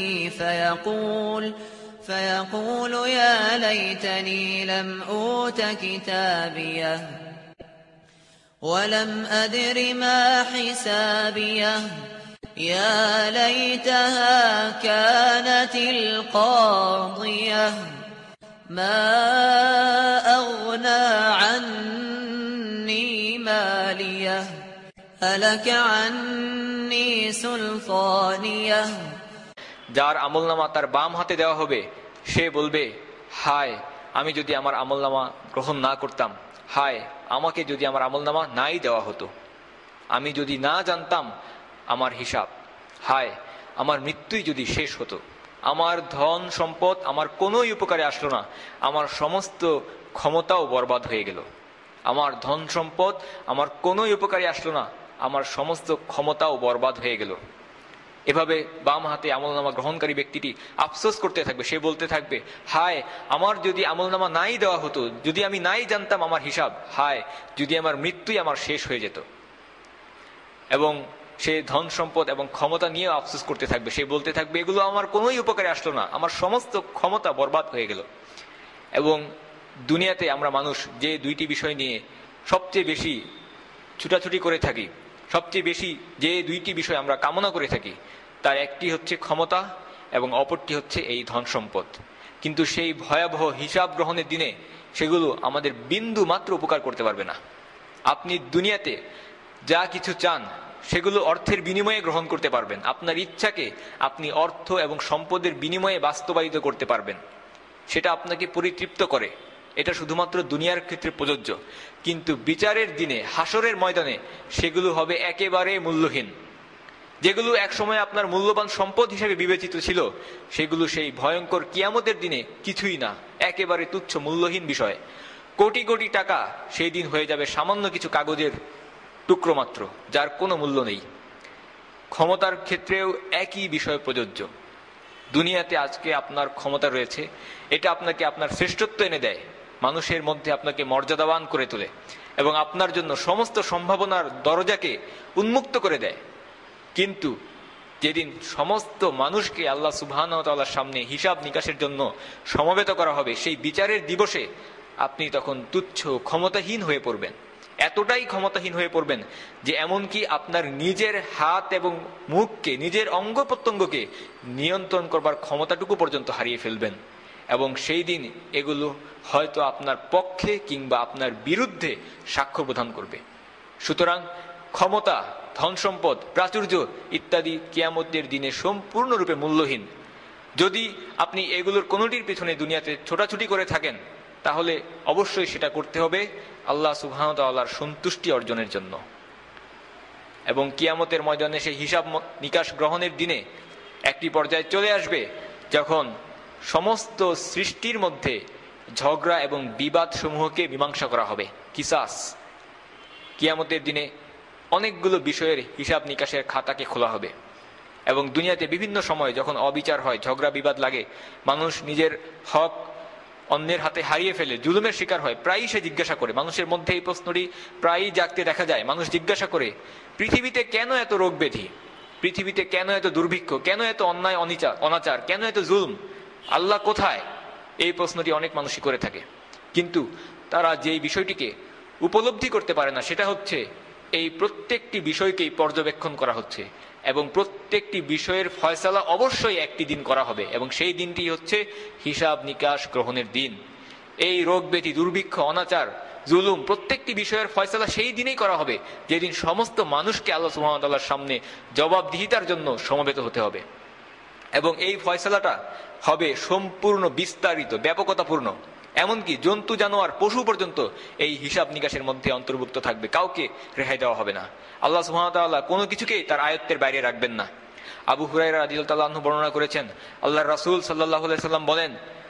فَيَقُولُ يَا لَيْتَنِي لَمْ أُوتَ كِتَابِيَهْ وَلَمْ أَدْرِ مَا حِسَابِيَهْ يَا لَيْتَهَا كَانَتِ الْقَاضِيَةَ مَا أَغْنَى عَنِّي مَالِيَهْ هَلَكَ عَنِّي سُلْطَانِيَهْ। যার আমলনামা তার বাম হাতে দেওয়া হবে সে বলবে, হায় আমি যদি আমার আমলনামা গ্রহণ না করতাম, হায় আমাকে যদি আমার আমলনামা নাই দেওয়া হতো, আমি যদি না জানতাম আমার হিসাব, হায় আমার মৃত্যুই যদি শেষ হতো। আমার ধন সম্পদ আমার কোনোই উপকারে আসলো না, আমার সমস্ত ক্ষমতাও বরবাদ হয়ে গেল। আমার ধন সম্পদ আমার কোনোই উপকারে আসলো না, আমার সমস্ত ক্ষমতাও বরবাদ হয়ে গেল। এভাবে বাম হাতে আমলনামা গ্রহণকারী ব্যক্তিটি আফসোস করতে থাকবে। সে বলতে থাকবে, হায় আমার যদি আমলনামা নাই দেওয়া হতো, যদি আমি নাই জানতাম আমার হিসাব, হায় যদি আমার মৃত্যুই আমার শেষ হয়ে যেত। এবং সে ধন সম্পদ এবং ক্ষমতা নিয়ে আফসোস করতে থাকবে। সে বলতে থাকবে, এগুলো আমার কোনোই উপকারে আসলো না, আমার সমস্ত ক্ষমতা বরবাদ হয়ে গেল। এবং দুনিয়াতে আমরা মানুষ যে দুইটি বিষয় নিয়ে সবচেয়ে বেশি ছুটাছুটি করে থাকি, সবচেয়ে বেশি যে দুইটি বিষয় আমরা কামনা করে থাকি, তার একটি হচ্ছে ক্ষমতা এবং অপরটি হচ্ছে এই ধন সম্পদ। কিন্তু সেই ভয়াবহ হিসাব গ্রহণের দিনে সেগুলো আমাদের বিন্দু মাত্র উপকার করতে পারবে না। আপনি দুনিয়াতে যা কিছু চান সেগুলো অর্থের বিনিময়ে গ্রহণ করতে পারবেন, আপনার ইচ্ছাকে আপনি অর্থ এবং সম্পদের বিনিময়ে বাস্তবায়িত করতে পারবেন, সেটা আপনাকে পরিতৃপ্ত করে। এটা শুধুমাত্র দুনিয়ার ক্ষেত্রে প্রযোজ্য। কিন্তু বিচারের দিনে, হাসরের ময়দানে সেগুলো হবে একেবারে মূল্যহীন। যেগুলো একসময় আপনার মূল্যবান সম্পদ হিসেবে বিবেচিত ছিল, সেগুলো সেই ভয়ঙ্কর কিয়ামতের দিনে কিছুই না, একেবারে তুচ্ছ মূল্যহীন বিষয়। কোটি কোটি টাকা সেই দিন হয়ে যাবে সামান্য কিছু কাগজের টুকরো মাত্র, যার কোনো মূল্য নেই। ক্ষমতার ক্ষেত্রেও একই বিষয় প্রযোজ্য। দুনিয়াতে আজকে আপনার ক্ষমতা রয়েছে, এটা আপনাকে আপনার শ্রেষ্ঠত্ব এনে দেয়, মানুষের মধ্যে আপনাকে মর্যাদাবান করে তোলে এবং আপনার জন্য সমস্ত সম্ভাবনার দরজাকে উন্মুক্ত করে দেয়। কিন্তু যেদিন সমস্ত মানুষকে আল্লাহ সুবহানাহু ওয়া তাআলার সামনে হিসাব নিকাশের জন্য সমবেত করা হবে, সেই বিচারের দিবসে আপনি তখন তুচ্ছ ক্ষমতাহীন হয়ে পড়বেন। এতটাই ক্ষমতাহীন হয়ে পড়বেন যে এমনকি আপনার নিজের হাত এবং মুখকে, নিজের অঙ্গ প্রত্যঙ্গকে নিয়ন্ত্রণ করবার ক্ষমতাটুকু পর্যন্ত হারিয়ে ফেলবেন। এবং সেই দিন এগুলো হয়তো আপনার পক্ষে কিংবা আপনার বিরুদ্ধে সাক্ষ্য প্রদান করবে। সুতরাং ক্ষমতা, ধন সম্পদ, প্রাচুর্য ইত্যাদি কিয়ামতের দিনে সম্পূর্ণরূপে মূল্যহীন। যদি আপনি এগুলোর কোনোটির পিছনে দুনিয়াতে ছোটাছুটি করে থাকেন, তাহলে অবশ্যই সেটা করতে হবে আল্লাহ সুবহানাহু ওয়া তাআলার সন্তুষ্টি অর্জনের জন্য। এবং কিয়ামতের ময়দানে সেই হিসাব নিকাশ গ্রহণের দিনে একটি পর্যায়ে চলে আসবে যখন সমস্ত সৃষ্টির মধ্যে ঝগড়া এবং বিবাদ সমূহকে মীমাংসা করা হবে, কিসাস। কিয়ামতের দিনে অনেকগুলো বিষয়ের হিসাব নিকাশের খাতাকে খোলা হবে। এবং দুনিয়াতে বিভিন্ন সময় যখন অবিচার হয়, ঝগড়া বিবাদ লাগে, মানুষ নিজের হক অন্যের হাতে হারিয়ে ফেলে, জুলুমের শিকার হয়, প্রায়ই সে জিজ্ঞাসা করে, মানুষের মধ্যে এই প্রশ্নটি প্রায়ই জাগতে দেখা যায়। মানুষ জিজ্ঞাসা করে, পৃথিবীতে কেন এত রোগ ব্যাধি, পৃথিবীতে কেন এত দুর্ভিক্ষ, কেন এত অন্যায় অনাচার, কেন এত জুলুম, আল্লাহ কোথায়? এই প্রশ্নটি অনেক মানুষই করে থাকে। কিন্তু তারা যেই বিষয়টিকে উপলব্ধি করতে পারে না সেটা হচ্ছে এই প্রত্যেকটি বিষয়কেই পর্যবেক্ষণ করা হচ্ছে এবং প্রত্যেকটি বিষয়ের ফয়সালা অবশ্যই একটি দিন করা হবে এবং সেই দিনটি হচ্ছে হিসাব নিকাশ গ্রহণের দিন। এই রোগ ব্যাধি, দুর্ভিক্ষ, অনাচার, জুলুম প্রত্যেকটি বিষয়ের ফয়সালা সেই দিনেই করা হবে যেদিন সমস্ত মানুষকে আল্লাহ সুবহানাহু ওয়া তাআলার সামনে জবাবদিহিতার জন্য সমবেত হতে হবে। এবং এই ফয়সালাটা হবে সম্পূর্ণ বিস্তারিত, ব্যাপকতাপূর্ণ। এমনকি জন্তু, জানোয়ার, পশু পর্যন্ত এই হিসাব নিকাশের মধ্যে অন্তর্ভুক্ত থাকবে, কাউকে রেহাই দেওয়া হবে না। আল্লাহ সুবহানাহু ওয়া তাআলা কোনো কিছুকেই তার আয়ত্তের বাইরে রাখবেন না। আবু হুরায়রা রাদিয়াল্লাহু আনহু বর্ণনা করেছেন, আল্লাহর রাসূল সাল্লাল্লাহু আলাইহি সাল্লাম বলেন,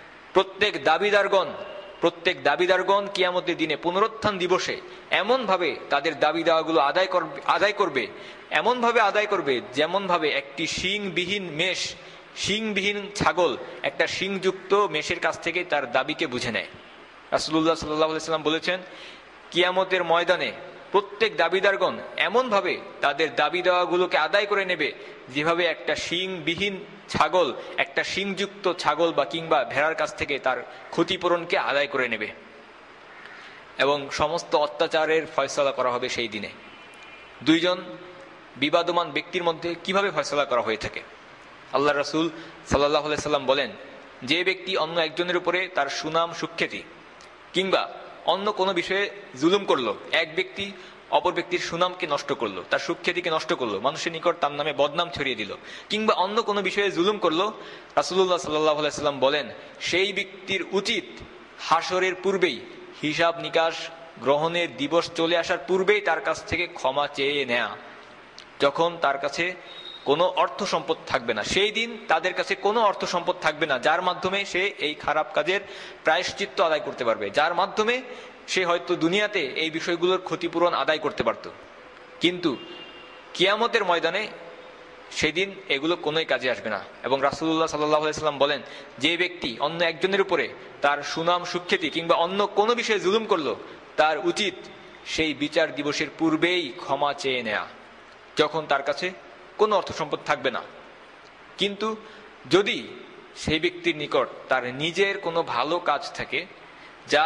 প্রত্যেক দাবিদারগণ কিয়ামতের দিনে পুনরুত্থান দিবসে এমন ভাবে তাদের দাবি দাওয়াগুলো আদায় করবে যেমন ভাবে একটি শিংবিহীন ছাগল একটা শিংযুক্ত মেষের কাছ থেকে তার দাবিকে বুঝে নেয়। রাসূলুল্লাহ সাল্লাল্লাহু আলাইহি সাল্লাম বলেছেন, কিয়ামতের ময়দানে প্রত্যেক দাবিদারগণ এমন ভাবে তাদের দাবি দেওয়াগুলোকে আদায় করে নেবে যেভাবে একটা শিংবিহীন ছাগল একটা শিংযুক্ত ছাগল বা কিংবা ভেড়ার কাছ থেকে তার ক্ষতিপূরণকে আদায় করে নেবে। এবং সমস্ত অত্যাচারের ফয়সালা করা হবে সেই দিনে। দুইজন বিবাদমান ব্যক্তির মধ্যে কিভাবে ফয়সালা করা হয়ে থাকে? আল্লাহ রাসূল সাল্লাল্লাহু আলাইহি সাল্লাম বলেন, যে ব্যক্তি অন্য একজনের উপরে তার সুনাম সুখ্যাতি কিংবা অন্য কোনো বিষয়ে জুলুম করলো, এক ব্যক্তি অপর ব্যক্তির সুনামকে নষ্ট করলো, তার সুখ্যাতিকে নষ্ট করলো, মানুষের নিকট তার নামে বদনাম ছড়িয়ে দিল, কিংবা অন্য কোনো বিষয়ে জুলুম করলো, রাসূলুল্লাহ সাল্লাল্লাহু আলাইহি সাল্লাম বলেন, সেই ব্যক্তির উচিত হাসরের পূর্বেই, হিসাব নিকাশ গ্রহণের দিবস চলে আসার পূর্বেই তার কাছ থেকে ক্ষমা চেয়ে নেয়া। যখন তার কাছে কোনো অর্থ সম্পদ থাকবে না। সেই দিন তাদের কাছে কোনো অর্থ সম্পদ থাকবে না যার মাধ্যমে সে এই খারাপ কাজের প্রায়শ্চিত্ত আদায় করতে পারবে, যার মাধ্যমে সে হয়তো দুনিয়াতে এই বিষয়গুলোর ক্ষতিপূরণ আদায় করতে পারত। কিন্তু কিয়ামতের ময়দানে সেদিন এগুলো কোনোই কাজে আসবে না। এবং রাসূলুল্লাহ সাল্লাল্লাহু আলাইহি ওয়াসাল্লাম বলেন, যে ব্যক্তি অন্য একজনের উপরে তার সুনাম সুখ্যাতি কিংবা অন্য কোনো বিষয়ে জুলুম করলো, তার উচিত সেই বিচার দিবসের পূর্বেই ক্ষমা চেয়ে নেয়া, যখন তার কাছে কোনো অর্থ সম্পদ থাকবে না। কিন্তু যদি সেই ব্যক্তির নিকট তার নিজের কোনো ভালো কাজ থাকে যা,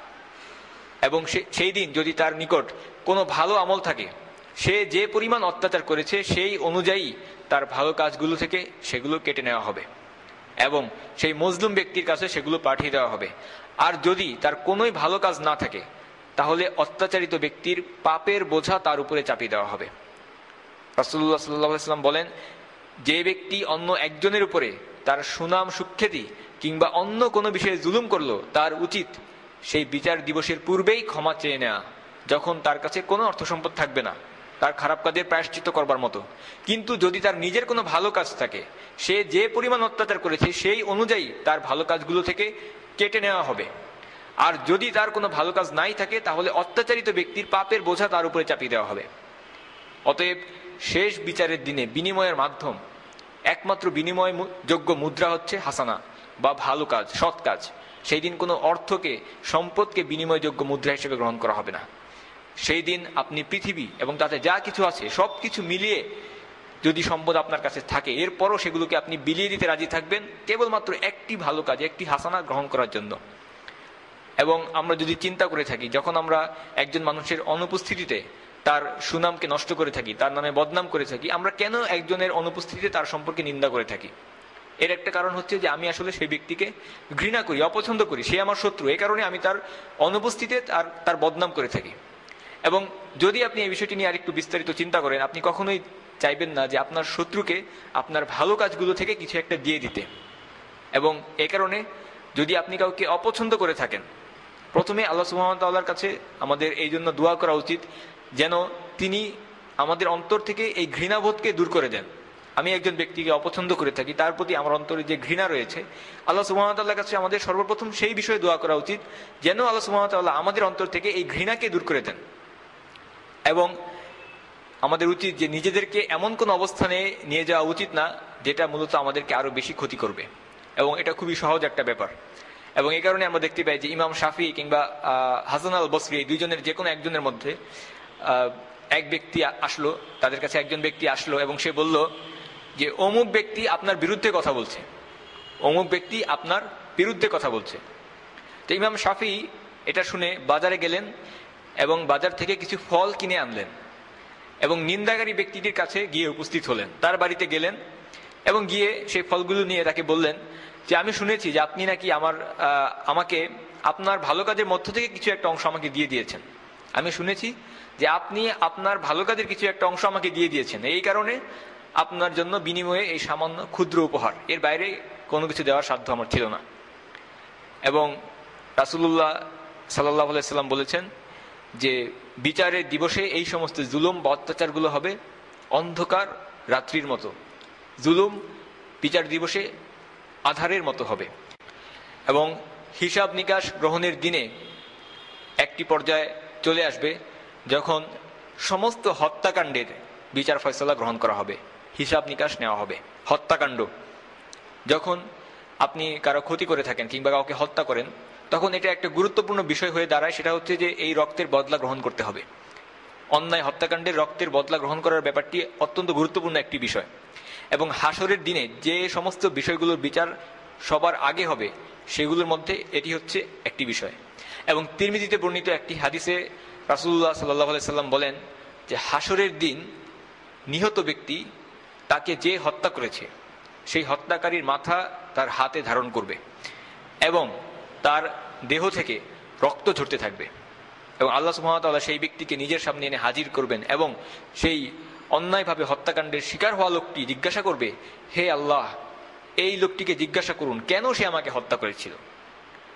এবং সেই দিন যদি তার নিকট কোনো ভালো আমল থাকে, সে যে পরিমাণ অত্যাচার করেছে সেই অনুযায়ী তার ভালো কাজগুলো থেকে সেগুলো কেটে নেওয়া হবে এবং সেই মজলুম ব্যক্তির কাছে সেগুলো পাঠিয়ে দেওয়া হবে। আর যদি তার কোনোই ভালো কাজ না থাকে, তাহলে অত্যাচারিত ব্যক্তির পাপের বোঝা তার উপরে চাপিয়ে দেওয়া হবে। রাসূলুল্লাহ সাল্লাল্লাহু আলাইহি ওয়াসাল্লাম বলেন, যে ব্যক্তি অন্য একজনের উপরে তার সুনাম সুখ্যাতি কিংবা অন্য কোনো বিষয়ে জুলুম করলো, তার উচিত সেই বিচার দিবসের পূর্বেই ক্ষমা চেয়ে নেওয়া, যখন তার কাছে কোনো অর্থ সম্পদ থাকবে না তার খারাপ কাজের প্রায়শ্চিত্ত করবার মতো। কিন্তু যদি তার নিজের কোনো ভালো কাজ থাকে, সে যে পরিমাণ অত্যাচার করেছে সেই অনুযায়ী তার ভালো কাজগুলো থেকে কেটে নেওয়া হবে। আর যদি তার কোনো ভালো কাজ নাই থাকে, তাহলে অত্যাচারিত ব্যক্তির পাপের বোঝা তার উপরে চাপিয়ে দেওয়া হবে। অতএব শেষ বিচারের দিনে বিনিময়ের মাধ্যম, একমাত্র বিনিময় যোগ্য মুদ্রা হচ্ছে হাসানা বা ভালো কাজ, সৎ কাজ। সেই দিন কোনো অর্থকে, সম্পদকে বিনিময়যোগ্য মুদ্রা হিসেবে গ্রহণ করা হবে না। সেই দিন আপনি পৃথিবী এবং তাতে যা কিছু আছে সব কিছু মিলিয়ে যদি সম্পদ আপনার কাছে থাকে, এরপরও সেগুলোকে আপনি বিলিয়ে দিতে রাজি থাকবেন কেবলমাত্র একটি ভালো কাজ, একটি হাসানা গ্রহণ করার জন্য। এবং আমরা যদি চিন্তা করে থাকি, যখন আমরা একজন মানুষের অনুপস্থিতিতে তার সুনামকে নষ্ট করে থাকি, তার নামে বদনাম করে থাকি, আমরা কেন একজনের অনুপস্থিতিতে তার সম্পর্কে নিন্দা করে থাকি? এর একটা কারণ হচ্ছে যে আমি আসলে সেই ব্যক্তিকে ঘৃণা করি, অপছন্দ করি, সে আমার শত্রু। এই কারণে আমি তার অনুপস্থিতিতে তার বদনাম করে থাকি। এবং যদি আপনি এই বিষয়টি নিয়ে আরেকটু বিস্তারিত চিন্তা করেন, আপনি কখনোই চাইবেন না যে আপনার শত্রুকে আপনার ভালো কাজগুলো থেকে কিছু একটা দিয়ে দিতে। এবং এই কারণে যদি আপনি কাউকে অপছন্দ করে থাকেন, প্রথমে আল্লাহ সুবহানাহু ওয়া তাআলার কাছে আমাদের এই জন্য দোয়া করা উচিত, যেন তিনি আমাদের অন্তর থেকে এই ঘৃণাবোধকে দূর করে দেন। আমি একজন ব্যক্তিকে অপছন্দ করে থাকি, তার প্রতি আমার অন্তরে যে ঘৃণা রয়েছে, আল্লাহ সুবহানাহু ওয়া তাআলার কাছে আমাদের সর্বপ্রথম সেই বিষয়ে দোয়া করা উচিত, যেন আল্লাহ সুবহানাহু ওয়া তাআলা আমাদের অন্তর থেকে এই ঘৃণাকে দূর করে দেন। এবং আমাদের উচিত যে নিজেদেরকে এমন কোন অবস্থানে নিয়ে যাওয়া উচিত না যেটা মূলত আমাদেরকে আরো বেশি ক্ষতি করবে। এবং এটা খুবই সহজ একটা ব্যাপার। এবং এই কারণে আমরা দেখতে পাই যে ইমাম শাফি কিংবা হাসান আল বসরি, এই দুইজনের যে কোনো একজনের মধ্যে এক ব্যক্তি আসলো, তাদের কাছে একজন ব্যক্তি আসলো এবং সে বলল যে অমুক ব্যক্তি আপনার বিরুদ্ধে কথা বলছে, অমুক ব্যক্তি আপনার বিরুদ্ধে কথা বলছে। তো ইমাম শাফি এটা শুনে বাজারে গেলেন এবং বাজার থেকে কিছু ফল কিনে আনলেন এবং নিন্দাকারী ব্যক্তিটির কাছে গিয়ে উপস্থিত হলেন, তার বাড়িতে গেলেন এবং গিয়ে সেই ফলগুলো নিয়ে তাকে বললেন যে আমি শুনেছি যে আপনি নাকি আমাকে আপনার ভালো কাজের মধ্য থেকে কিছু একটা অংশ আমাকে দিয়ে দিয়েছেন। আমি শুনেছি যে আপনি আপনার ভালো কাজের কিছু একটা অংশ আমাকে দিয়ে দিয়েছেন, এই কারণে আপনার জন্য বিনিময়ে এই সামান্য ক্ষুদ্র উপহার, এর বাইরে কোনো কিছু দেওয়ার সাধ্য আমার ছিল না। এবং রাসূলুল্লাহ সাল্লাল্লাহু আলাইহি সাল্লাম বলেছেন যে বিচারের দিবসে এই সমস্ত জুলুম বা অত্যাচারগুলো হবে অন্ধকার রাত্রির মতো, জুলুম বিচার দিবসে আধারের মতো হবে। এবং হিসাব নিকাশ গ্রহণের দিনে একটি পর্যায়ে চলে আসবে যখন সমস্ত হত্যাকাণ্ডের বিচার ফয়সালা গ্রহণ করা হবে, হিসাব নিকাশ নেওয়া হবে। হত্যাকাণ্ড, যখন আপনি কারো ক্ষতি করে থাকেন কিংবা কাউকে হত্যা করেন, তখন এটা একটা গুরুত্বপূর্ণ বিষয় হয়ে দাঁড়ায়, সেটা হচ্ছে যে এই রক্তের বদলা গ্রহণ করতে হবে। অন্যায় হত্যাকাণ্ডের রক্তের বদলা গ্রহণ করার ব্যাপারটি অত্যন্ত গুরুত্বপূর্ণ একটি বিষয়। এবং হাসরের দিনে যে সমস্ত বিষয়গুলোর বিচার সবার আগে হবে, সেগুলোর মধ্যে এটি হচ্ছে একটি বিষয়। এবং তিরমিজিতে বর্ণিত একটি হাদিসে রাসূলুল্লাহ সাল্লাল্লাহু আলাইহি সাল্লাম বলেন যে হাসরের দিন নিহত ব্যক্তি, তাকে যে হত্যা করেছে, সেই হত্যাকারীর মাথা তার হাতে ধারণ করবে এবং তার দেহ থেকে রক্ত ঝরতে থাকবে। এবং আল্লাহ সুবহানাহু ওয়া তাআলা সেই ব্যক্তিকে নিজের সামনে এনে হাজির করবেন এবং সেই অন্যায়ভাবে হত্যাকাণ্ডের শিকার হওয়া লোকটি জিজ্ঞাসা করবে, হে আল্লাহ, এই লোকটিকে জিজ্ঞাসা করুন কেন সে আমাকে হত্যা করেছিল।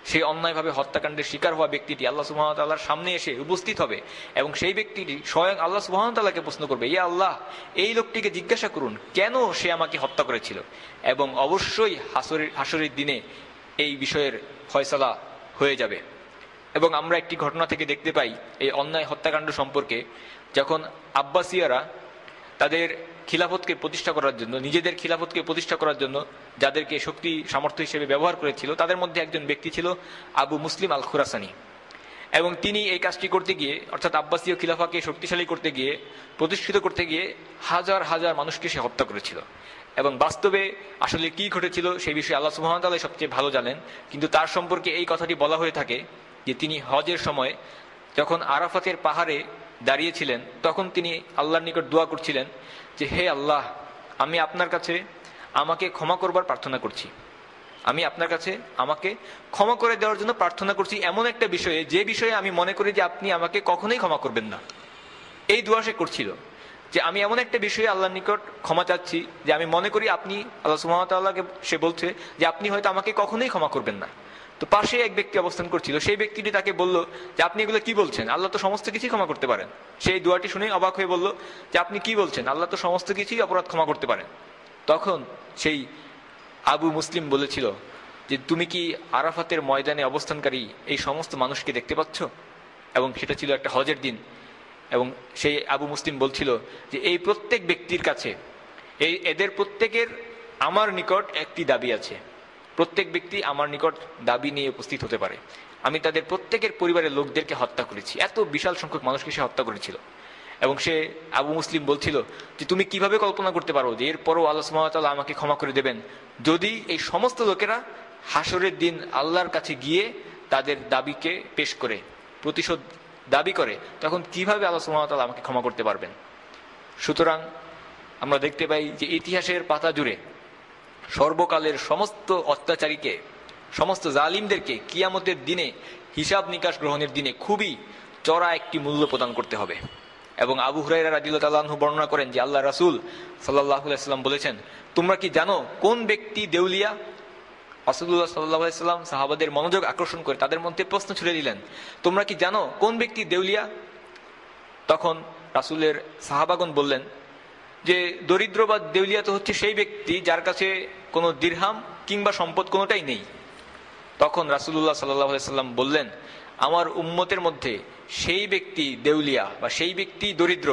সেই অন্যায়ভাবে হত্যাকাণ্ডের শিকার হওয়া ব্যক্তিটি আল্লাহ সুবহানাহু ওয়া তাআলার সামনে এসে উপস্থিত হবে এবং সেই ব্যক্তিটি স্বয়ং আল্লাহ সুবহানাহু ওয়া তাআলাকে প্রশ্ন করবে, ইয়া আল্লাহ, এই লোকটিকে জিজ্ঞাসা করুন কেন সে আমাকে হত্যা করেছিল। এবং অবশ্যই হাসরের দিনে এই বিষয়ের ফয়সালা হয়ে যাবে। এবং আমরা একটি ঘটনা থেকে দেখতে পাই এই অন্যায় হত্যাকাণ্ড সম্পর্কে, যখন আব্বাসিয়ারা তাদের খিলাফতকে প্রতিষ্ঠা করার জন্য, নিজেদের খিলাফতকে প্রতিষ্ঠা করার জন্য যাদেরকে শক্তি সামর্থ্য হিসেবে ব্যবহার করেছিল, তাদের মধ্যে একজন ব্যক্তি ছিল আবু মুসলিম আল খুরাসানি। এবং তিনি এই কাজটি করতে গিয়ে, অর্থাৎ আব্বাসীয় খিলাফাকে শক্তিশালী করতে গিয়ে, প্রতিষ্ঠিত করতে গিয়ে হাজার হাজার মানুষকে সে হত্যা করেছিল। এবং বাস্তবে আসলে কি ঘটেছিল সেই বিষয়ে আল্লাহ সুবহানাহু ওয়া তাআলা সবচেয়ে ভালো জানেন। কিন্তু তার সম্পর্কে এই কথাটি বলা হয়ে থাকে যে তিনি হজের সময় যখন আরাফাতের পাহাড়ে দাঁড়িয়েছিলেন, তখন তিনি আল্লাহর নিকট দোয়া করছিলেন যে, হে আল্লাহ, আমি আপনার কাছে আমাকে ক্ষমা করবার প্রার্থনা করছি, আমি আপনার কাছে আমাকে ক্ষমা করে দেওয়ার জন্য প্রার্থনা করছি এমন একটা বিষয়ে, যে বিষয়ে আমি মনে করি যে আপনি আমাকে কখনোই ক্ষমা করবেন না। এই দোয়া সে করছিল যে আমি এমন একটা বিষয়ে আল্লাহর নিকট ক্ষমা চাচ্ছি যে আমি মনে করি আপনি, আল্লাহ সুবহানাহু ওয়া তাআলাকে সে বলছে যে আপনি হয়তো আমাকে কখনোই ক্ষমা করবেন না। তো পাশে এক ব্যক্তি অবস্থান করছিল, সেই ব্যক্তিটি তাকে বলল যে আপনি এগুলো কি বলছেন, আল্লাহ তো সমস্ত কিছুই ক্ষমা করতে পারেন। সেই দোয়াটি শুনে অবাক হয়ে বলল যে আপনি কি বলছেন, আল্লাহ তো সমস্ত কিছুই অপরাধ ক্ষমা করতে পারেন। তখন সেই আবু মুসলিম বলেছিল যে তুমি কি আরাফাতের ময়দানে অবস্থানকারী এই সমস্ত মানুষকে দেখতে পাচ্ছ? এবং সেটা ছিল একটা হজের দিন। এবং সেই আবু মুসলিম বলছিল যে এই প্রত্যেক ব্যক্তির কাছে, এদের প্রত্যেকের আমার নিকট একটি দাবি আছে, প্রত্যেক ব্যক্তি আমার নিকট দাবি নিয়ে উপস্থিত হতে পারে। আমি তাদের প্রত্যেকের পরিবারের লোকদেরকে হত্যা করেছি, এত বিশাল সংখ্যক মানুষকে সে হত্যা করেছিল। এবং সে আবু মুসলিম বলছিল যে তুমি কিভাবে কল্পনা করতে পারো যে এরপরও আল্লাহ সুবহানাহু ওয়া তাআলা আমাকে ক্ষমা করে দেবেন, যদি এই সমস্ত লোকেরা হাসরের দিন আল্লাহর কাছে গিয়ে তাদের দাবিকে পেশ করে প্রতিশোধ দাবি করে, তখন কিভাবে আল্লাহ সুবহানাহু ওয়া তাআলা আমাকে ক্ষমা করতে পারবেন। সুতরাং আমরা দেখতে পাই যে ইতিহাসের পাতা জুড়ে সর্বকালের সমস্ত অত্যাচারীকে, সমস্ত জালিমদেরকে কিয়ামতের দিনে হিসাব নিকাশ গ্রহণের দিনে খুবই চড়া একটি মূল্য প্রদান করতে হবে। এবং আবু হুরায়রা রাদিয়াল্লাহু তাআলা আনহু বর্ণনা করেন যে আল্লাহ রাসূল সাল্লাল্লাহু আলাইহি ওয়াসাল্লাম বলেছেন, তোমরা কি জানো কোন ব্যক্তি দেউলিয়া? রাসূলুল্লাহ সাল্লাল্লাহু আলাইহি ওয়াসাল্লাম সাহাবাদের মনোযোগ আকর্ষণ করে তাদের মধ্যে প্রশ্ন ছুড়ে দিলেন, তোমরা কি জানো কোন ব্যক্তি দেউলিয়া? তখন রাসূলের সাহাবাগণ বললেন যে দরিদ্র বা দেউলিয়া তো হচ্ছে সেই ব্যক্তি যার কাছে কোনো দিরহাম কিংবা সম্পদ কোনোটাই নেই। তখন রাসূলুল্লাহ সাল্লাল্লাহু আলাইহি ওয়াসাল্লাম বললেন, আমার উম্মতের মধ্যে সেই ব্যক্তি দেউলিয়া বা সেই ব্যক্তি দরিদ্র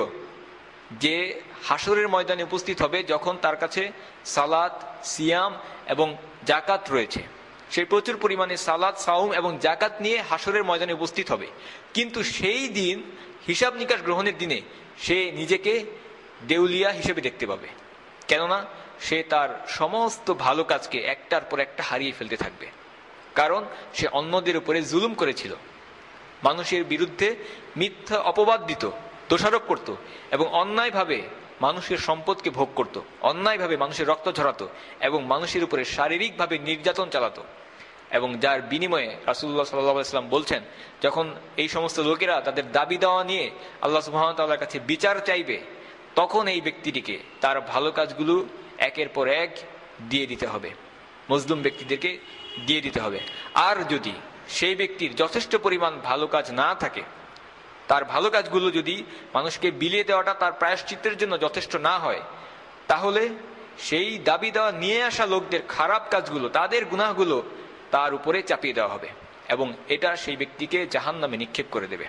যে হাসরের ময়দানে উপস্থিত হবে যখন তার কাছে সালাত, সিয়াম এবং জাকাত রয়েছে। সে প্রচুর পরিমাণে সালাত, সাওম এবং জাকাত নিয়ে হাসরের ময়দানে উপস্থিত হবে, কিন্তু সেই দিন হিসাব নিকাশ গ্রহণের দিনে সে নিজেকে দেউলিয়া হিসেবে দেখতে পাবে। কেননা সে তার সমস্ত ভালো কাজকে একটার পর একটা হারিয়ে ফেলতে থাকবে, কারণ সে অন্যদের উপরে জুলুম করেছিল, মানুষের বিরুদ্ধে মিথ্যা অপবাদ দিত, দোষারোপ করত এবং অন্যায়ভাবে মানুষের সম্পদকে ভোগ করত, অন্যায়ভাবে মানুষের রক্ত ঝরাতো এবং মানুষের উপরে শারীরিকভাবে নির্যাতন চালাতো। এবং যার বিনিময়ে রাসূলুল্লাহ সাল্লাল্লাহু আলাইহি ওয়াসাল্লাম বলছেন, যখন এই সমস্ত লোকেরা তাদের দাবি দেওয়া নিয়ে আল্লাহ সুবহানাহু ওয়া তাআলার কাছে বিচার চাইবে, তখন এই ব্যক্তিটিকে তার ভালো কাজগুলো একের পর এক দিয়ে দিতে হবে, মজলুম ব্যক্তিদেরকে দিয়ে দিতে হবে। আর যদি সেই ব্যক্তির যথেষ্ট পরিমাণ ভালো কাজ না থাকে, তার ভালো কাজগুলো যদি মানুষকে বিলিয়ে দেওয়াটা তার প্রায়শ্চিত্তের জন্য যথেষ্ট না হয়, তাহলে সেই দাবি দেওয়া নিয়ে আসা লোকদের খারাপ কাজগুলো, তাদের গুনাহগুলো তার উপরে চাপিয়ে দেওয়া হবে এবং এটা সেই ব্যক্তিকে জাহান্নামে নিক্ষেপ করে দেবে।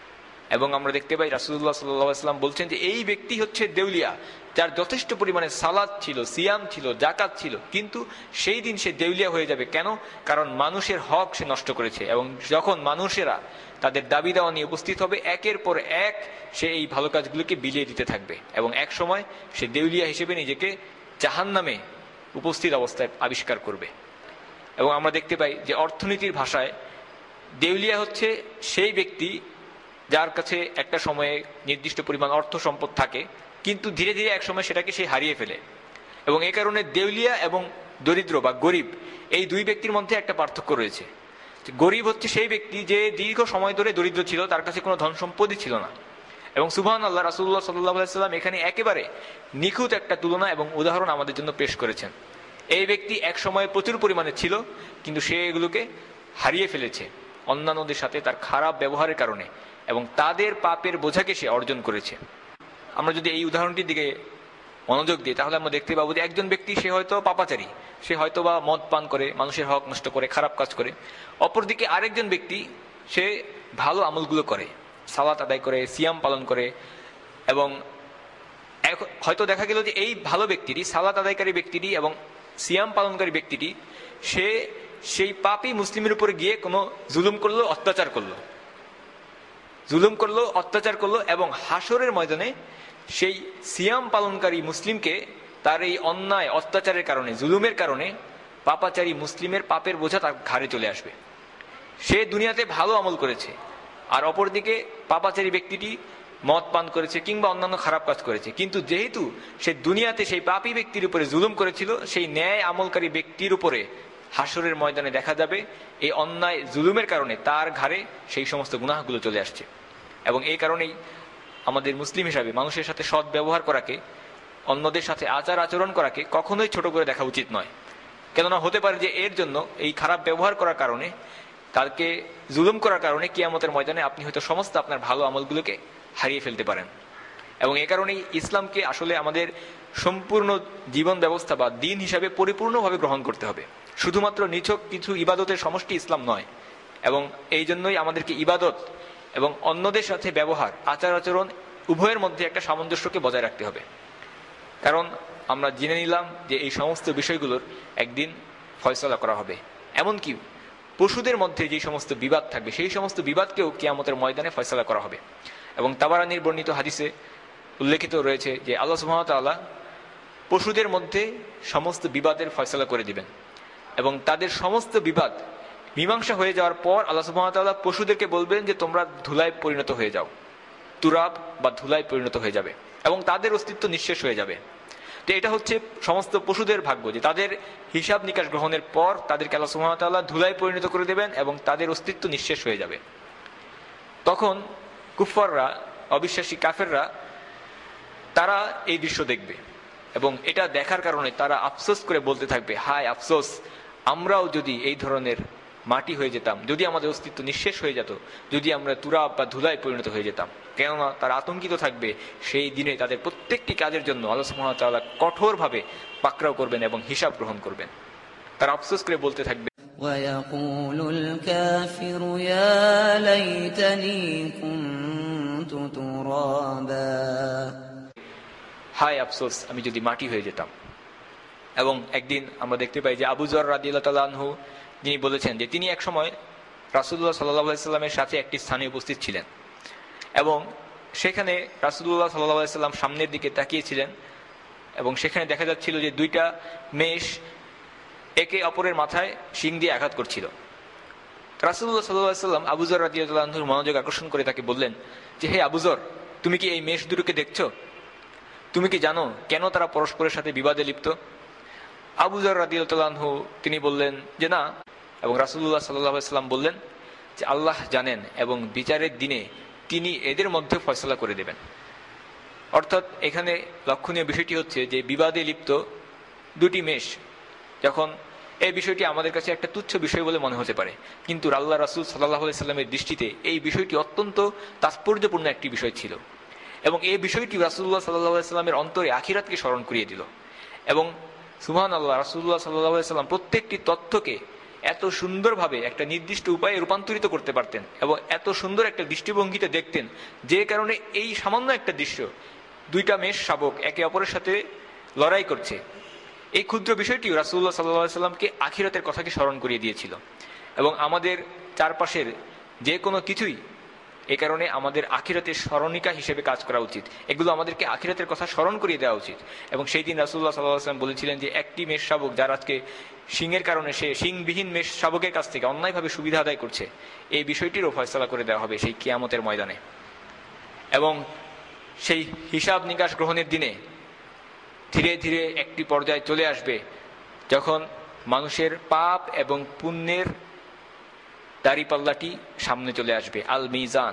এবং আমরা দেখতে পাই রাসূলুল্লাহ সাল্লাল্লাহু আলাইহি ওয়াসাল্লাম বলছেন যে এই ব্যক্তি হচ্ছে দেউলিয়া যার যথেষ্ট পরিমাণে সালাত ছিল, সিয়াম ছিল, জাকাত ছিল, কিন্তু সেই দিন সে দেউলিয়া হয়ে যাবে। কেন? কারণ মানুষের হক সে নষ্ট করেছে। এবং যখন মানুষেরা তাদের দাবি দেওয়া নিয়ে উপস্থিত হবে, একের পর এক সে এই ভালো কাজগুলোকে বিলিয়ে দিতে থাকবে এবং এক সময় সে দেউলিয়া হিসেবে নিজেকে জাহান্নামে উপস্থিত অবস্থায় আবিষ্কার করবে। এবং আমরা দেখতে পাই যে অর্থনীতির ভাষায় দেউলিয়া হচ্ছে সেই ব্যক্তি যার কাছে একটা সময়ে নির্দিষ্ট পরিমাণ অর্থ সম্পদ থাকে, কিন্তু ধীরে ধীরে এক সময় সেটাকে সে হারিয়ে ফেলে। এবং এই কারণে দেউলিয়া এবং দরিদ্র বা গরিব, এই দুই ব্যক্তির মধ্যে একটা পার্থক্য রয়েছে। গরিব হচ্ছে সেই ব্যক্তি যে দীর্ঘ সময় ধরে দরিদ্র ছিল, তার কাছে কোনো ধন সম্পদই ছিল না। এবং সুবহানাল্লাহ, রাসূলুল্লাহ সাল্লাল্লাহু আলাইহি ওয়াসাল্লাম এখানে একেবারে নিখুঁত একটা তুলনা এবং উদাহরণ আমাদের জন্য পেশ করেছেন। এই ব্যক্তি এক সময় প্রচুর পরিমাণে ছিল, কিন্তু সে এগুলোকে হারিয়ে ফেলেছে অন্যান্যদের সাথে তার খারাপ ব্যবহারের কারণে, এবং তাদের পাপের বোঝাকে সে অর্জন করেছে। আমরা যদি এই উদাহরণটির দিকে মনোযোগ দিই তাহলে আমরা দেখতে পাবো যে একজন ব্যক্তি সে হয়তো পাপাচারী, সে হয়তো বা মদ পান করে, মানুষের হক নষ্ট করে, খারাপ কাজ করে। অপরদিকে আরেকজন ব্যক্তি সে ভালো আমলগুলো করে, সালাত আদায় করে, সিয়াম পালন করে, এবং হয়তো দেখা গেল যে এই ভালো ব্যক্তিটি, সালাত আদায়কারী ব্যক্তিটি এবং সিয়াম পালনকারী ব্যক্তিটি সে সেই পাপী মুসলিমের উপরে গিয়ে কোনো জুলুম করলো, অত্যাচার করলো, এবং হাসরের ময়দানে সেই সিয়াম পালনকারী মুসলিমকে তার এই অন্যায় অত্যাচারের কারণে, জুলুমের কারণে পাপাচারী মুসলিমের পাপের বোঝা তার ঘাড়ে চলে আসবে। সে দুনিয়াতে ভালো আমল করেছে, আর অপরদিকে পাপাচারী ব্যক্তিটি মদ পান করেছে কিংবা অন্যান্য খারাপ কাজ করেছে, কিন্তু যেহেতু সে দুনিয়াতে সেই পাপী ব্যক্তির উপরে জুলুম করেছিল, সেই ন্যায় আমলকারী ব্যক্তির উপরে হাসরের ময়দানে দেখা যাবে এই অন্যায় জুলুমের কারণে তার ঘাড়ে সেই সমস্ত গুনাহগুলো চলে আসছে। এবং এই কারণেই আমাদের মুসলিম হিসাবে মানুষের সাথে সৎ ব্যবহার করাকে, অন্যদের সাথে আচার আচরণ করাকে কখনোই ছোট করে দেখা উচিত নয়। কেননা হতে পারে যে এর জন্য, এই খারাপ ব্যবহার করার কারণে, তাকে জুলুম করার কারণে কিয়ামতের ময়দানে আপনি হয়তো সমস্ত আপনার ভালো আমলগুলোকে হারিয়ে ফেলতে পারেন। এবং এই কারণেই ইসলামকে আসলে আমাদের সম্পূর্ণ জীবন ব্যবস্থা বা দিন হিসাবে পরিপূর্ণভাবে গ্রহণ করতে হবে। শুধুমাত্র নিছক কিছু ইবাদতের সমষ্টি ইসলাম নয়। এবং এই জন্যই আমাদেরকে ইবাদত এবং অন্যদের সাথে ব্যবহার, আচার আচরণ উভয়ের মধ্যে একটা সামঞ্জস্যকে বজায় রাখতে হবে। কারণ আমরা জেনে নিলাম যে এই সমস্ত বিষয়গুলোর একদিন ফয়সালা করা হবে। এমনকি পশুদের মধ্যে যে সমস্ত বিবাদ থাকবে, সেই সমস্ত বিবাদকেও কিয়ামতের ময়দানে ফয়সালা করা হবে। এবং তাবারানীর বর্ণিত হাদিসে উল্লেখিত রয়েছে যে আল্লাহ সুবহানাহু ওয়া তাআলা পশুদের মধ্যে সমস্ত বিবাদের ফয়সালা করে দিবেন, এবং তাদের সমস্ত বিবাদ মীমাংসা হয়ে যাওয়ার পর আল্লাহ সুবহানাহু ওয়া তাআলা পশুদেরকে বলবেন যে তোমরা ধুলায় পরিণত হয়ে যাও, তুরাব বা ধুলায় পরিণত হয়ে যাবে, এবং তাদের অস্তিত্ব নিঃশেষ হয়ে যাবে। তো এটা হচ্ছে সমস্ত পশুদের ভাগ্য, যে তাদের হিসাব নিকাশ গ্রহণের পর তাদেরকে আল্লাহ সুবহানাহু ওয়া তাআলা ধুলায় পরিণত করে দেবেন এবং তাদের অস্তিত্ব নিঃশেষ হয়ে যাবে। তখন কুফাররা, অবিশ্বাসী কাফেররা, তারা এই দৃশ্য দেখবে, এবং এটা দেখার কারণে তারা আফসোস করে বলতে থাকবে, হায় আফসোস, আমরাও যদি এই ধরনের মাটি হয়ে যেতাম, যদি আমাদের অস্তিত্ব নিঃশেষ হয়ে যেত, যদি আমরা তুরাব বা ধুলায় পরিণত হয়ে যেতাম। কেননা তারা আতঙ্কিত থাকবে সেই দিনে তাদের প্রত্যেকটি কাজের জন্য আল্লাহ সুবহানাহু ওয়া তাআলা কঠোরভাবে পাকড়াও করবেন এবং হিসাব গ্রহণ করবেন। তারা আফসোস করে বলতে থাকবে, وَيَقُولُ الْكَافِرُ يَا لَيْتَنِي كُنتُ تُرَابًا, হায় আফসোস, আমি যদি মাটি হয়ে যেতাম। এবং একদিন আমরা দেখতে পাই যে আবু যর রাদিয়াল্লাহু তাআলা আনহু যিনি বলেছেন যে তিনি এক সময় রাসূলুল্লাহ সাল্লাল্লাহু আলাইহি সাল্লামের সাথে একটি স্থানে উপস্থিত ছিলেন, এবং সেখানে রাসূলুল্লাহ সাল্লাল্লাহু আলাইহি সাল্লাম সামনের দিকে তাকিয়েছিলেন, এবং সেখানে দেখা যাচ্ছিল যে দুইটা মেষ একে অপরের মাথায় শিং দিয়ে আঘাত করছিল। রাসূলুল্লাহ সাল্লাল্লাহু আলাইহি সাল্লাম আবু যর রাদিয়াল্লাহু আনহুর মনোযোগ আকর্ষণ করে তাকে বললেন যে, হে আবু যর, তুমি কি এই মেষ দুটোকে দেখছো? তুমি কি জানো কেন তারা পরস্পরের সাথে বিবাদে লিপ্ত? আবু যর রাদিয়াল্লাহু আনহু তিনি বললেন যে না, এবং রাসূলুল্লাহ সাল্লাল্লাহু আলাইহি সাল্লাম বললেন যে আল্লাহ জানেন এবং বিচারের দিনে তিনি এদের মধ্যে ফয়সালা করে দেবেন। অর্থাৎ এখানে লক্ষণীয় বিষয়টি হচ্ছে যে বিবাদে লিপ্ত দুটি মেষ, যখন এই বিষয়টি আমাদের কাছে একটা তুচ্ছ বিষয় বলে মনে হতে পারে, কিন্তু আল্লাহ রাসূল সাল্লাল্লাহু আলাইহি সাল্লামের দৃষ্টিতে এই বিষয়টি অত্যন্ত তাৎপর্যপূর্ণ একটি বিষয় ছিল, এবং এই বিষয়টি রাসূলুল্লাহ সাল্লাল্লাহু আলাইহি সাল্লামের অন্তরে আখিরাতকে স্মরণ করিয়ে দিল। এবং সুবহানাল্লাহ, রাসূলুল্লাহ সাল্লাল্লাহু আলাইহি সাল্লাম প্রত্যেকটি তথ্যকে এত সুন্দরভাবে একটা নির্দিষ্ট উপায়ে রূপান্তরিত করতে পারতেন এবং এত সুন্দর একটা দৃষ্টিভঙ্গিতে দেখতেন, যে কারণে এই সামান্য একটা দৃশ্য, দুইটা মেষ শাবক একে অপরের সাথে লড়াই করছে, এই ক্ষুদ্র বিষয়টি রাসূলুল্লাহ সাল্লাল্লাহু আলাইহি সাল্লামকে আখিরাতের কথাকে স্মরণ করিয়ে দিয়েছিল। এবং আমাদের চারপাশের যে কোনো কিছুই এই কারণে আমাদের আখিরাতের স্মরণিকা হিসেবে কাজ করা উচিত, এগুলো আমাদেরকে আখিরাতের কথা স্মরণ করিয়ে দেওয়া উচিত। এবং সেই দিন রাসূলুল্লাহ সাল্লাল্লাহু আলাইহি ওয়াসাল্লাম বলেছিলেন যে একটি মেষ শাবক যার আজকে শিংয়ের কারণে সে শিংবিহীন মেষ শাবকের কাছ থেকে অন্যায়ভাবে সুবিধা আদায় করছে, এই বিষয়টিরও ফয়সালা করে দেওয়া হবে সেই কিয়ামতের ময়দানে। এবং সেই হিসাব নিকাশ গ্রহণের দিনে ধীরে ধীরে একটি পর্যায়ে চলে আসবে যখন মানুষের পাপ এবং পুণ্যের দাড়িপাল্লাটি সামনে চলে আসবে, আল মিজান।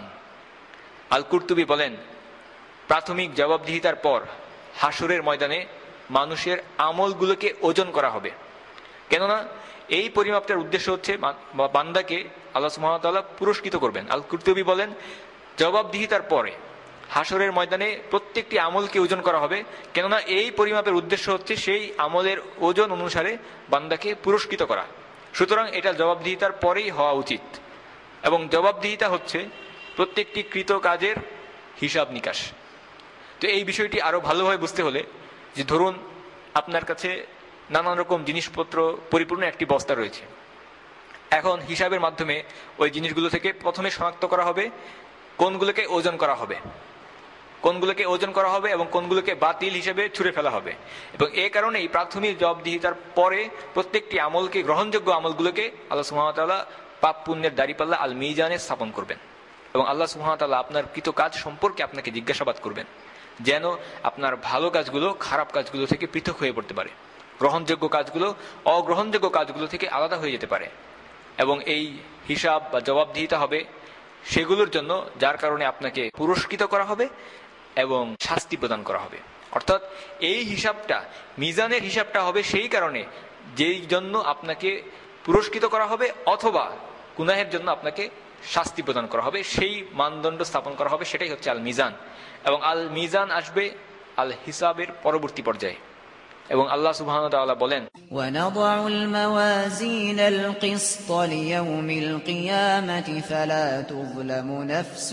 আল কুরতুবী বলেন, প্রাথমিক জবাবদিহিতার পর হাসরের ময়দানে মানুষের আমলগুলোকে ওজন করা হবে। কেননা এই পরিমাপটার উদ্দেশ্য হচ্ছে বান্দাকে আল্লাহ সুবহানাহু ওয়া তাআলা পুরস্কৃত করবেন। আল কুরতুবী বলেন, জবাবদিহিতার পরে হাসরের ময়দানে প্রত্যেকটি আমলকে ওজন করা হবে, কেননা এই পরিমাপের উদ্দেশ্য হচ্ছে সেই আমলের ওজন অনুসারে বান্দাকে পুরস্কৃত করা। সুতরাং এটা জবাবদিহিতার পরেই হওয়া উচিত। এবং জবাবদিহিতা হচ্ছে প্রত্যেকটি কৃত কাজের হিসাব নিকাশ। তো এই বিষয়টি আরো ভালোভাবে বুঝতে হলে, যে ধরুন আপনার কাছে নানান রকম জিনিসপত্র পরিপূর্ণ একটি বস্তা রয়েছে, এখন হিসাবের মাধ্যমে ওই জিনিসগুলো থেকে প্রথমে শনাক্ত করা হবে কোনগুলোকে ওজন করা হবে, কোনগুলোকে ওজন করা হবে এবং কোনগুলোকে বাতিল হিসেবে ছুঁড়ে ফেলা হবে। এবং এই কারণে এই প্রাথমিক জবাবদিহিতার পরে প্রত্যেকটি আমলকে, গ্রহণযোগ্য আমলগুলোকে আল্লাহ সুবহানাহু ওয়া তাআলা পাপ পুণ্যের দাঁড়িপাল্লা আল মিজানে স্থাপন করবেন। এবং আল্লাহ সুবহানাহু ওয়া তাআলা আপনার কৃত কাজ সম্পর্কে আপনাকে জিজ্ঞাসাবাদ করবেন, যেন আপনার ভালো কাজগুলো খারাপ কাজগুলো থেকে পৃথক হয়ে পড়তে পারে, গ্রহণযোগ্য কাজগুলো অগ্রহণযোগ্য কাজগুলো থেকে আলাদা হয়ে যেতে পারে। এবং এই হিসাব বা জবাবদিহিতা হবে সেগুলোর জন্য যার কারণে আপনাকে পুরস্কৃত করা হবে এবং শাস্তি প্রদান করা হবে। অর্থাৎ এই হিসাবটা, মিজানের হিসাবটা হবে সেই কারণে যেই জন্য আপনাকে পুরস্কৃত করা হবে, অথবা গুনাহের জন্য আপনাকে শাস্তি প্রদান করা হবে, সেই মানদণ্ড স্থাপন করা হবে। সেটাই হচ্ছে আল মিজান। এবং আল মিজান আসবে আল হিসাবের পরবর্তী পর্যায়ে। এবং আল্লাহ সুবহানাহু ওয়া তাআলা বলেন, وَنَضَعُ الْمَوَازِينَ الْقِسْطَ لِيَوْمِ الْقِيَامَةِ فَلَا تُظْلَمُ نَفْسٌ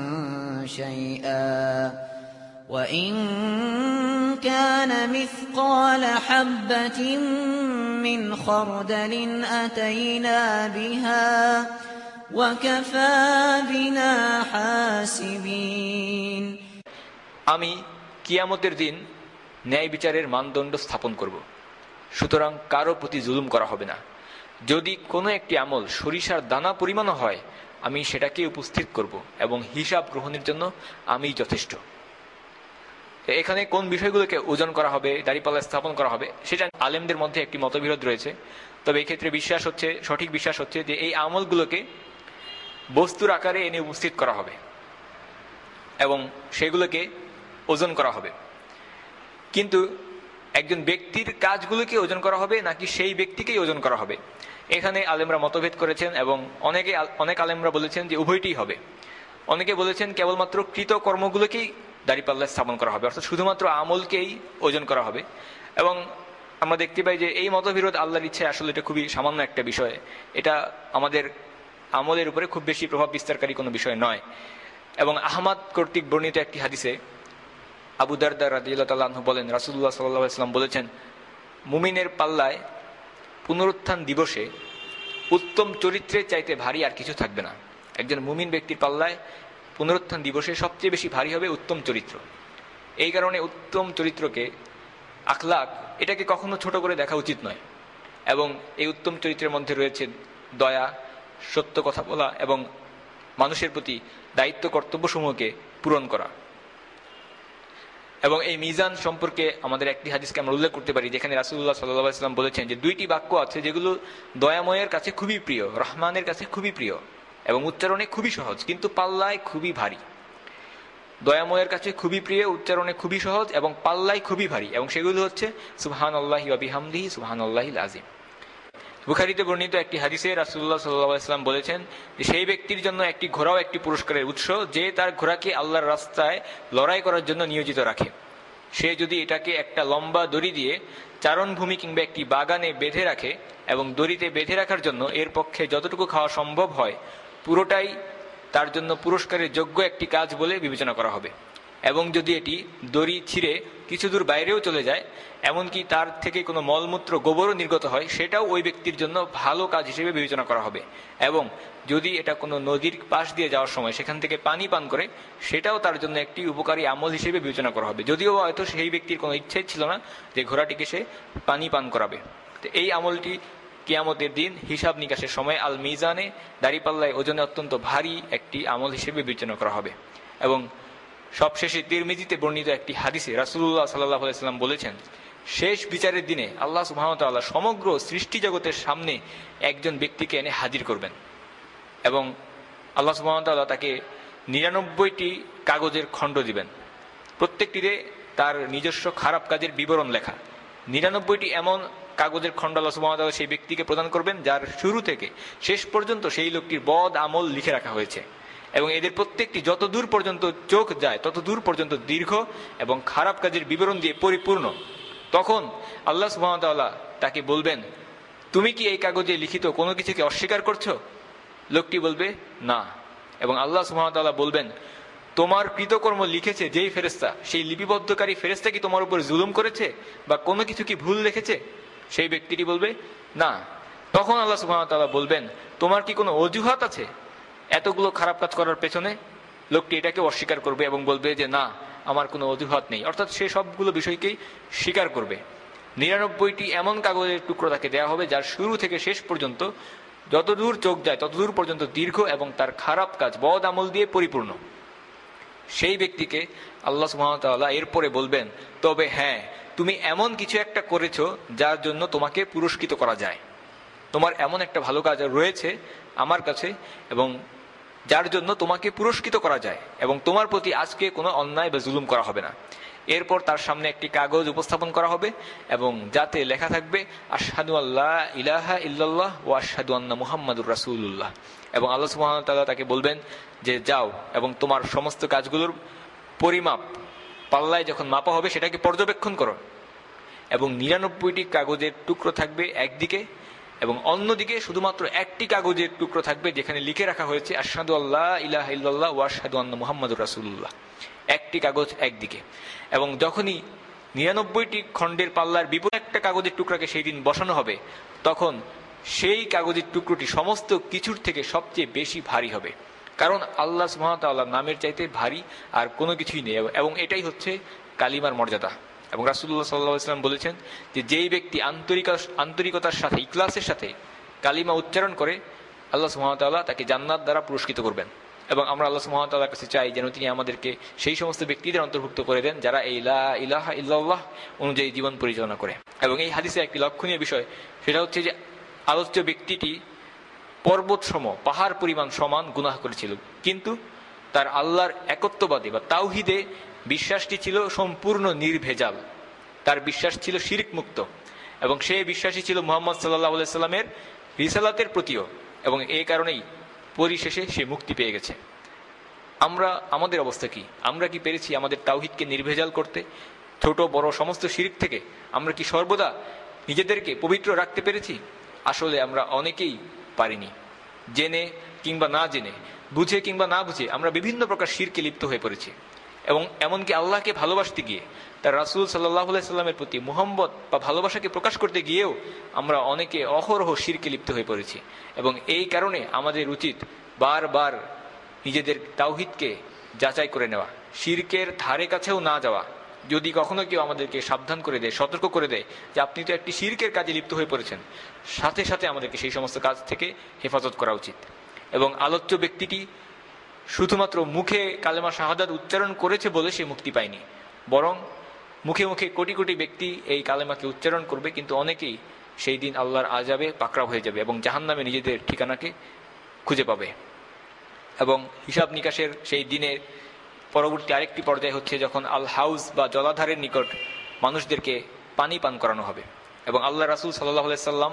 شَيْئًا وَإِنْ كَانَ مِثْقَالَ حَبَّةٍ مِّنْ خَرْدَلٍ أَتَيْنَا بِهَا وَكَفَى بِنَا حَاسِبِينَ। আমি কিয়ামতের দিন ন্যায় বিচারের মানদণ্ড স্থাপন করব, সুতরাং কারো প্রতি জুলুম করা হবে না। যদি কোনো একটি আমল সরিষার দানা পরিমাণও হয়, আমি সেটাকে উপস্থিত করব এবং হিসাব গ্রহণের জন্য আমি যথেষ্ট। এখানে কোন বিষয়গুলোকে ওজন করা হবে, দাঁড়িপাল্লা স্থাপন করা হবে, সেটা আলেমদের মধ্যে একটি মতবিরোধ রয়েছে। তবে এই ক্ষেত্রে বিশ্বাস হচ্ছে, সঠিক বিশ্বাস হচ্ছে যে এই আমলগুলোকে বস্তুর আকারে এনে উপস্থিত করা হবে এবং সেগুলোকে ওজন করা হবে। কিন্তু একজন ব্যক্তির কাজগুলোকে ওজন করা হবে নাকি সেই ব্যক্তিকেই ওজন করা হবে, এখানে আলেমরা মতভেদ করেছেন। এবং অনেক আলেমরা বলেছেন যে উভয়টি হবে। অনেকে বলেছেন কেবলমাত্র কৃত কর্মগুলোকেই দাঁড়িপাল্লা স্থাপন করা হবে, অর্থাৎ শুধুমাত্র আমলকেই ওজন করা হবে। এবং আমরা দেখতে পাই যে এই মতবিরোধ আল্লাহর ইচ্ছে, আসলে এটা খুবই সামান্য একটা বিষয়। এটা আমাদের আমলের উপরে খুব বেশি প্রভাব বিস্তারকারী কোনো বিষয় নয়। এবং আহমদ কর্তৃক বর্ণিত একটি হাদিসে আবু দারদা রাদিয়াল্লাহু তাআলা আনহু বলেন, রাসূলুল্লাহ সাল্লাল্লাহু আলাইহি ওয়াসাল্লাম বলেছেন, মুমিনের পাল্লায় পুনরুত্থান দিবসে উত্তম চরিত্রের চাইতে ভারী আর কিছু থাকবে না। একজন মুমিন ব্যক্তির পাল্লায় পুনরুত্থান দিবসে সবচেয়ে বেশি ভারী হবে উত্তম চরিত্র। এই কারণে উত্তম চরিত্রকে, আখলাক, এটাকে কখনো ছোট করে দেখা উচিত নয়। এবং এই উত্তম চরিত্রের মধ্যে রয়েছে দয়া, সত্য কথা বলা এবং মানুষের প্রতি দায়িত্ব কর্তব্যসমূহকে পূরণ করা। এবং এই মিজান সম্পর্কে আমাদের একটি হাদিসকে আমরা উল্লেখ করতে পারি, যেখানে রাসূলুল্লাহ সাল্লাল্লাহু আলাইহি ওয়াসাল্লাম বলেছেন যে দুইটি বাক্য আছে যেগুলো দয়াময়ের কাছে খুবই প্রিয়, রহমানের কাছে খুবই প্রিয় এবং উচ্চারণে খুবই সহজ, কিন্তু পাল্লায় খুবই ভারী। দয়াময়ের কাছে খুবই প্রিয়, উচ্চারণে খুবই সহজ এবং পাল্লায় খুবই ভারী, এবং সেগুলো হচ্ছে সুবহানাল্লাহি ওয়া বিহামদিহি সুবহানাল্লাহিল আযীম। বুখারীতে বর্ণিত একটি হাদিসে রাসূলুল্লাহ সাল্লাল্লাহু আলাইহি ওয়াসাল্লাম বলেছেন যে সেই ব্যক্তির জন্য একটি ঘোড়াও একটি পুরস্কারের উৎস, যে তার ঘোড়াকে আল্লাহর রাস্তায় লড়াই করার জন্য নিয়োজিত রাখে। সে যদি এটাকে একটা লম্বা দড়ি দিয়ে চারণভূমি কিংবা একটি বাগানে বেঁধে রাখে এবং দড়িতে বেঁধে রাখার জন্য এর পক্ষে যতটুকু খাওয়া সম্ভব হয়, পুরোটাই তার জন্য পুরস্কারের যোগ্য একটি কাজ বলে বিবেচনা করা হবে। এবং যদি এটি দড়ি ছিঁড়ে কিছু দূর বাইরেও চলে যায়, এমনকি তার থেকে কোনো মলমূত্র, গোবরও নির্গত হয়, সেটাও ওই ব্যক্তির জন্য ভালো কাজ হিসেবে বিবেচনা করা হবে। এবং যদি এটা কোনো নদীর পাশ দিয়ে যাওয়ার সময় সেখান থেকে পানি পান করে, সেটাও তার জন্য একটি উপকারী আমল হিসেবে বিবেচনা করা হবে, যদিও হয়তো সেই ব্যক্তির কোনো ইচ্ছে ছিল না যে ঘোড়াটিকে সে পানি পান করাবে। তো এই আমলটি কিয়ামতের দিন হিসাব নিকাশের সময় আল মিজানে, দাঁড়িপাল্লায় ওজনে অত্যন্ত ভারী একটি আমল হিসেবে বিবেচনা করা হবে। এবং সবশেষে তিরমিজিতে বর্ণিত একটি হাদিসে রাসূলুল্লাহ সাল্লাল্লাহু আলাইহি ওয়াসাল্লাম বলেছেন, শেষ বিচারের দিনে আল্লাহ সুবহানাহু ওয়া তাআলা সমগ্র সৃষ্টি জগতের সামনে একজন ব্যক্তিকে এনে হাজির করবেন এবং আল্লাহ সুবহানাহু ওয়া তাআলা তাকে 99টি কাগজের খণ্ড দিবেন, প্রত্যেকটিতে তার নিজস্ব খারাপ কাজের বিবরণ লেখা। 99টি এমন কাগজের খণ্ড আল্লাহ সুবহানাহু ওয়া তাআলা সেই ব্যক্তিকে প্রদান করবেন যার শুরু থেকে শেষ পর্যন্ত সেই লোকটির বদ আমল লিখে রাখা হয়েছে, এবং এদের প্রত্যেকটি যত দূর পর্যন্ত চোখ যায় তত দূর পর্যন্ত দীর্ঘ এবং খারাপ কাজের বিবরণ দিয়ে পরিপূর্ণ। তখন আল্লাহ সুবহানাহু ওয়া তাআলা তাকে বলবেন, তুমি কি এই কাগজে লিখিত কোনো কিছুকে অস্বীকার করছো? লোকটি বলবে না, এবং আল্লাহ সুবহানাহু ওয়া তাআলা বলবেন, তোমার কৃতকর্ম লিখেছে যেই ফেরেশতা, সেই লিপিবদ্ধকারী ফেরেশতা কি তোমার উপর জুলুম করেছে বা কোনো কিছু কি ভুল লিখেছে? সেই ব্যক্তিটি বলবে না। তখন আল্লাহ সুবহানাহু ওয়া তাআলা বলবেন, তোমার কি কোনো অজুহাত আছে এতগুলো খারাপ কাজ করার পেছনে? লোকটি এটাকে অস্বীকার করবে এবং বলবে যে না, আমার কোনো অজুহাত নেই, অর্থাৎ সে সবগুলো বিষয়কেই স্বীকার করবে। 99টি এমন কাগজের টুকরো তাকে দেওয়া হবে যার শুরু থেকে শেষ পর্যন্ত যতদূর চোখ যায় ততদূর পর্যন্ত দীর্ঘ এবং তার খারাপ কাজ বদ আমল দিয়ে পরিপূর্ণ। সেই ব্যক্তিকে আল্লাহ সুবহানাহু ওয়া তাআলা এরপরে বলবেন, তবে হ্যাঁ, তুমি এমন কিছু একটা করেছো যার জন্য তোমাকে পুরস্কৃত করা যায়। তোমার এমন একটা ভালো কাজ রয়েছে আমার কাছে এবং যার জন্য তোমাকে পুরস্কৃত করা যায়, এবং তোমার প্রতি আজকে কোনো অন্যায় বা জুলুম করা হবে না। এরপর তার সামনে একটি কাগজ উপস্থাপন করা হবে এবং যাতে লেখা থাকবে আশহাদু আল্লা ইলাহা ইল্লাল্লাহ ওয়া আশহাদু আন্না মুহাম্মাদুর রাসূলুল্লাহ। এবং আল্লাহ সুবহানাহু ওয়া তাআলা তাকে বলবেন যে যাও এবং তোমার সমস্ত কাজগুলোর পরিমাপ পাল্লায় যখন মাপা হবে সেটাকে পর্যবেক্ষণ করো, এবং 99টি কাগজের টুকরো থাকবে একদিকে এবং অন্যদিকে শুধুমাত্র একটি কাগজের টুকরো থাকবে যেখানে লিখে রাখা হয়েছে আশহাদু আল্লা ইলাহা ইল্লাল্লাহ ওয়া আশহাদু আন্না মুহাম্মাদুর রাসূলুল্লাহ। একটি কাগজ একদিকে, এবং যখনই 99টি খণ্ডের পাল্লার বিপরীত একটা কাগজের টুকরাকে সেই দিন বসানো হবে, তখন সেই কাগজের টুকরোটি সমস্ত কিছুর থেকে সবচেয়ে বেশি ভারী হবে, কারণ আল্লাহ সুবহানাহু ওয়া তাআলার নামের চাইতে ভারী আর কোনো কিছুই নেই। এবং এটাই হচ্ছে কালিমার মর্যাদা। এবং রাসূলুল্লাহ সাল্লাল্লাহু আলাইহি ওয়াসাল্লাম বলেছেন যে যেই ব্যক্তি আন্তরিকতার সাথে ইখলাসের সাথে কালিমা উচ্চারণ করে, আল্লাহ সুবহানাহু ওয়া তাআলা তাকে জান্নাত দ্বারা পুরস্কৃত করবেন। এবং আমরা আল্লাহ সুবহানাহু ওয়া তাআলার কাছে চাই যেন তিনি আমাদেরকে সেই সমস্ত ব্যক্তিদের অন্তর্ভুক্ত করে দেন যারা এই লা ইলাহা ইল্লাল্লাহ অনুযায়ী জীবন পরিচালনা করে। এবং এই হাদিসে একটি লক্ষণীয় বিষয়, সেটা হচ্ছে যে আলোচ্য ব্যক্তিটি পর্বতসম পাহাড় পরিমাণ সমান গুনাহ করেছিল, কিন্তু তার আল্লাহর একত্ববাদী বা তাওহীদে বিশ্বাসটি ছিল সম্পূর্ণ নির্ভেজাল। তার বিশ্বাস ছিল শিরক মুক্ত, এবং সেই বিশ্বাসী ছিল মুহাম্মদ সাল্লাল্লাহু আলাইহি সাল্লামের রিসালাতের প্রতিও, এবং এই কারণেই পরিশেষে সে মুক্তি পেয়ে গেছে। আমাদের অবস্থা কি? আমরা কি পেরেছি আমাদের তাওহীদকে নির্ভেজাল করতে? ছোট বড় সমস্ত শিরক থেকে আমরা কি সর্বদা নিজেদেরকে পবিত্র রাখতে পেরেছি? আসলে আমরা অনেকেই পারিনি। জেনে কিংবা না জেনে, বুঝে কিংবা না বুঝে আমরা বিভিন্ন প্রকার শিরকে লিপ্ত হয়ে পড়েছি, এবং এমনকি আল্লাহকে ভালোবাসতে গিয়ে, তার রাসূল সাল্লাল্লাহু আলাইহি সাল্লামের প্রতি মুহাব্বত বা ভালোবাসাকে প্রকাশ করতে গিয়েও আমরা অনেকে অহরহ শিরকে লিপ্ত হয়ে পড়েছি। এবং এই কারণে আমাদের উচিত বারবার নিজেদের তাওহীদকে যাচাই করে নেওয়া, শিরকের ধারে কাছেও না যাওয়া। যদি কখনো কেউ আমাদেরকে সাবধান করে দেয়, সতর্ক করে দেয় যে আপনি তো একটি শিরকের কাজে লিপ্ত হয়ে পড়েছেন, সাথে সাথে আমাদেরকে সেই সমস্ত কাজ থেকে হেফাজত করা উচিত। এবং আলোচ্য ব্যক্তিটি শুধুমাত্র মুখে কালেমা শাহাদাত উচ্চারণ করেছে বলে সে মুক্তি পায়নি, বরং মুখে মুখে কোটি কোটি ব্যক্তি এই কালেমাকে উচ্চারণ করবে, কিন্তু অনেকেই সেই দিন আল্লাহর আযাবে পাকড়াও হয়ে যাবে এবং জাহান্নামে নিজেদের ঠিকানাকে খুঁজে পাবে। এবং হিসাব নিকাশের সেই দিনের পরবর্তী আরেকটি পর্যায় হচ্ছে যখন আল হাউজ বা জলাধারের নিকট মানুষদেরকে পানি পান করানো হবে, এবং আল্লাহ রাসূল সাল্লাল্লাহু আলাইহি সাল্লাম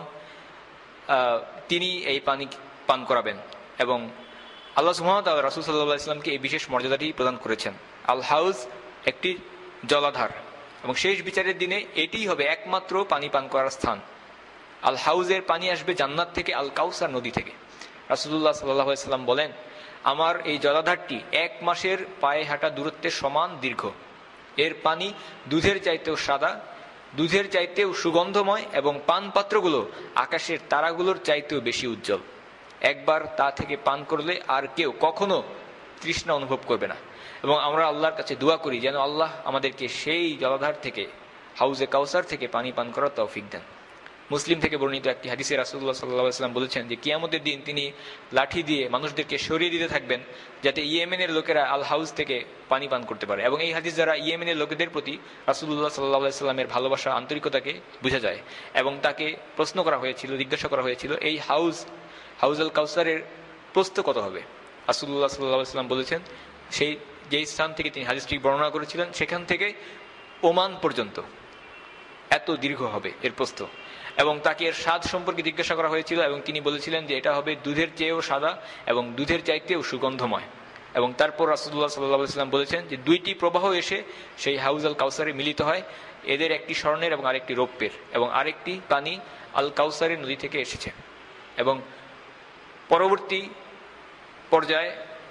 তিনি এই পানি পান করাবেন। এবং আল্লাহ সুবহানাহু ওয়া তাআলা রাসূল সাল্লাল্লাহু আলাইহি সাল্লামকে এই বিশেষ মর্যাদাটি প্রদান করেছেন। আল হাউজ একটি জলাধার, এবং শেষ বিচারের দিনে এটিই হবে একমাত্র পানি পান করার স্থান। আল হাউজের পানি আসবে জান্নাত থেকে, আল কাউসার নদী থেকে। রাসূলুল্লাহ সাল্লাল্লাহু আলাইহি সাল্লাম বলেন, আমার এই জলাধারটি 1 মাসের পায়ে হাঁটা দূরত্বের সমান দীর্ঘ। এর পানি দুধের চাইতেও সাদা, দুধের চাইতেও সুগন্ধময়, এবং পান পাত্রগুলো আকাশের তারাগুলোর চাইতেও বেশি উজ্জ্বল। একবার তা থেকে পান করলে আর কেউ কখনো তৃষ্ণা অনুভব করবে না। এবং আমরা আল্লাহর কাছে দোয়া করি যেন আল্লাহ আমাদেরকে সেই জলাধার থেকে, হাউজে কাউসার থেকে পানি পান করার তৌফিক দেন। মুসলিম থেকে বর্ণিত একটি হাদিসে রাসূলুল্লাহ সাল্লাল্লাহু আলাইহি ওয়াসাল্লাম বলেছেন যে কিয়ামতের দিন তিনি লাঠি দিয়ে মানুষদেরকে সরিয়ে দিতে থাকবেন যাতে ইয়েমেনের লোকেরা আল হাউজ থেকে পানি পান করতে পারে। এবং এই হাদিস দ্বারা ইয়েমেনের লোকেদের প্রতি রাসূলুল্লাহ সাল্লাল্লাহু আলাইহি ওয়াসাল্লামের ভালোবাসা, আন্তরিকতাকে বোঝা যায়। এবং তাকে প্রশ্ন করা হয়েছিল, জিজ্ঞাসা করা হয়েছিল, এই হাউজ আল কাউসারের প্রস্থ কত হবে? রাসূলুল্লাহ সাল্লাল্লাহু আলাইহি ওয়াসাল্লাম বলেছেন, সেই যেই স্থান থেকে তিনি হাদিসটি বর্ণনা করেছিলেন সেখান থেকে ওমান পর্যন্ত এত দীর্ঘ হবে এর প্রস্থ। এবং তাকে এর স্বাদ সম্পর্কে জিজ্ঞাসা করা হয়েছিল এবং তিনি বলেছিলেন যে এটা হবে দুধের চেয়েও সাদা এবং দুধের চাইতেও সুগন্ধময়। এবং তারপর রাসূলুল্লাহ সাল্লাল্লাহু আলাইহি ওয়াসাল্লাম বলেছেন যে দুইটি প্রবাহ এসে সেই হাউজ আল কাউসারে মিলিত হয়, এদের একটি স্বর্ণের এবং আরেকটি রৌপ্যের, এবং আরেকটি পানি আল কাউসারের নদী থেকে এসেছে। এবং পরবর্তী পর্যায়ে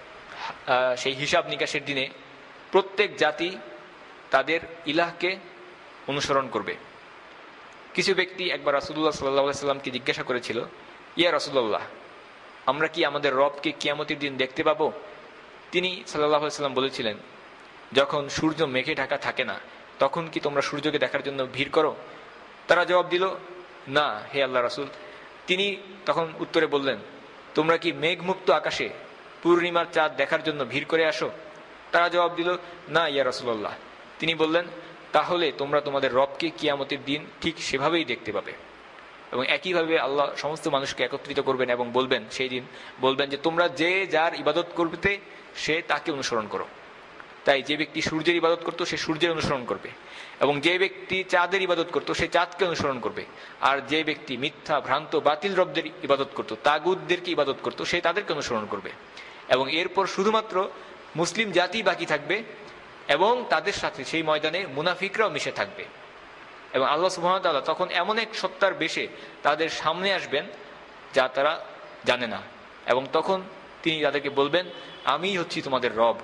সেই হিসাব নিকাশের দিনে প্রত্যেক জাতি তাদের ইলাহকে অনুসরণ করবে। কিছু ব্যক্তি একবার রাসূলুল্লাহ সাল্লাল্লাহু আলাইহি ওয়াসাল্লামকে জিজ্ঞাসা করেছিল, ইয়া রাসূলুল্লাহ, আমরা কি আমাদের রবকে কিয়ামতের দিন দেখতে পাবো? তিনি সাল্লাল্লাহু আলাইহি ওয়াসাল্লাম বলেছিলেন, যখন সূর্য মেঘে ঢাকা থাকে না তখন কি তোমরা সূর্যকে দেখার জন্য ভিড় করো? তারা জবাব দিল, না হে আল্লাহ রাসূল। তিনি তখন উত্তরে বললেন, তোমরা কি মেঘমুক্ত আকাশে পূর্ণিমার চাঁদ দেখার জন্য ভিড় করে আসো? তারা জবাব দিল, না ইয়া রাসূলুল্লাহ। তিনি বললেন, তাহলে তোমরা তোমাদের রবকে কিয়ামতের দিন ঠিক সেভাবেই দেখতে পাবে। এবং একইভাবে আল্লাহ সমস্ত মানুষকে একত্রিত করবেন এবং বলবেন, সেই দিন বলবেন যে তোমরা যে যার ইবাদত করতে সে তাকে অনুসরণ করো। তাই যে ব্যক্তি সূর্যের ইবাদত করতো সে সূর্যের অনুসরণ করবে, এবং যে ব্যক্তি চাঁদের ইবাদত করতো সে চাঁদকে অনুসরণ করবে, আর যে ব্যক্তি মিথ্যা ভ্রান্ত বাতিল রবদের ইবাদত করতো, তাগুতদেরকে ইবাদত করতো, সে তাদেরকে অনুসরণ করবে। এবং এরপর শুধুমাত্র মুসলিম জাতি বাকি থাকবে এবং তাদের সাথে সেই ময়দানে মুনাফিকরাও মিশে থাকবে। এবং আল্লাহ সুবহানাহু ওয়া তাআলা তখন এমন এক সত্তার বেশে তাদের সামনে আসবেন যা তারা জানে না, এবং তখন তিনি তাদেরকে বলবেন, আমিই হচ্ছি তোমাদের রব।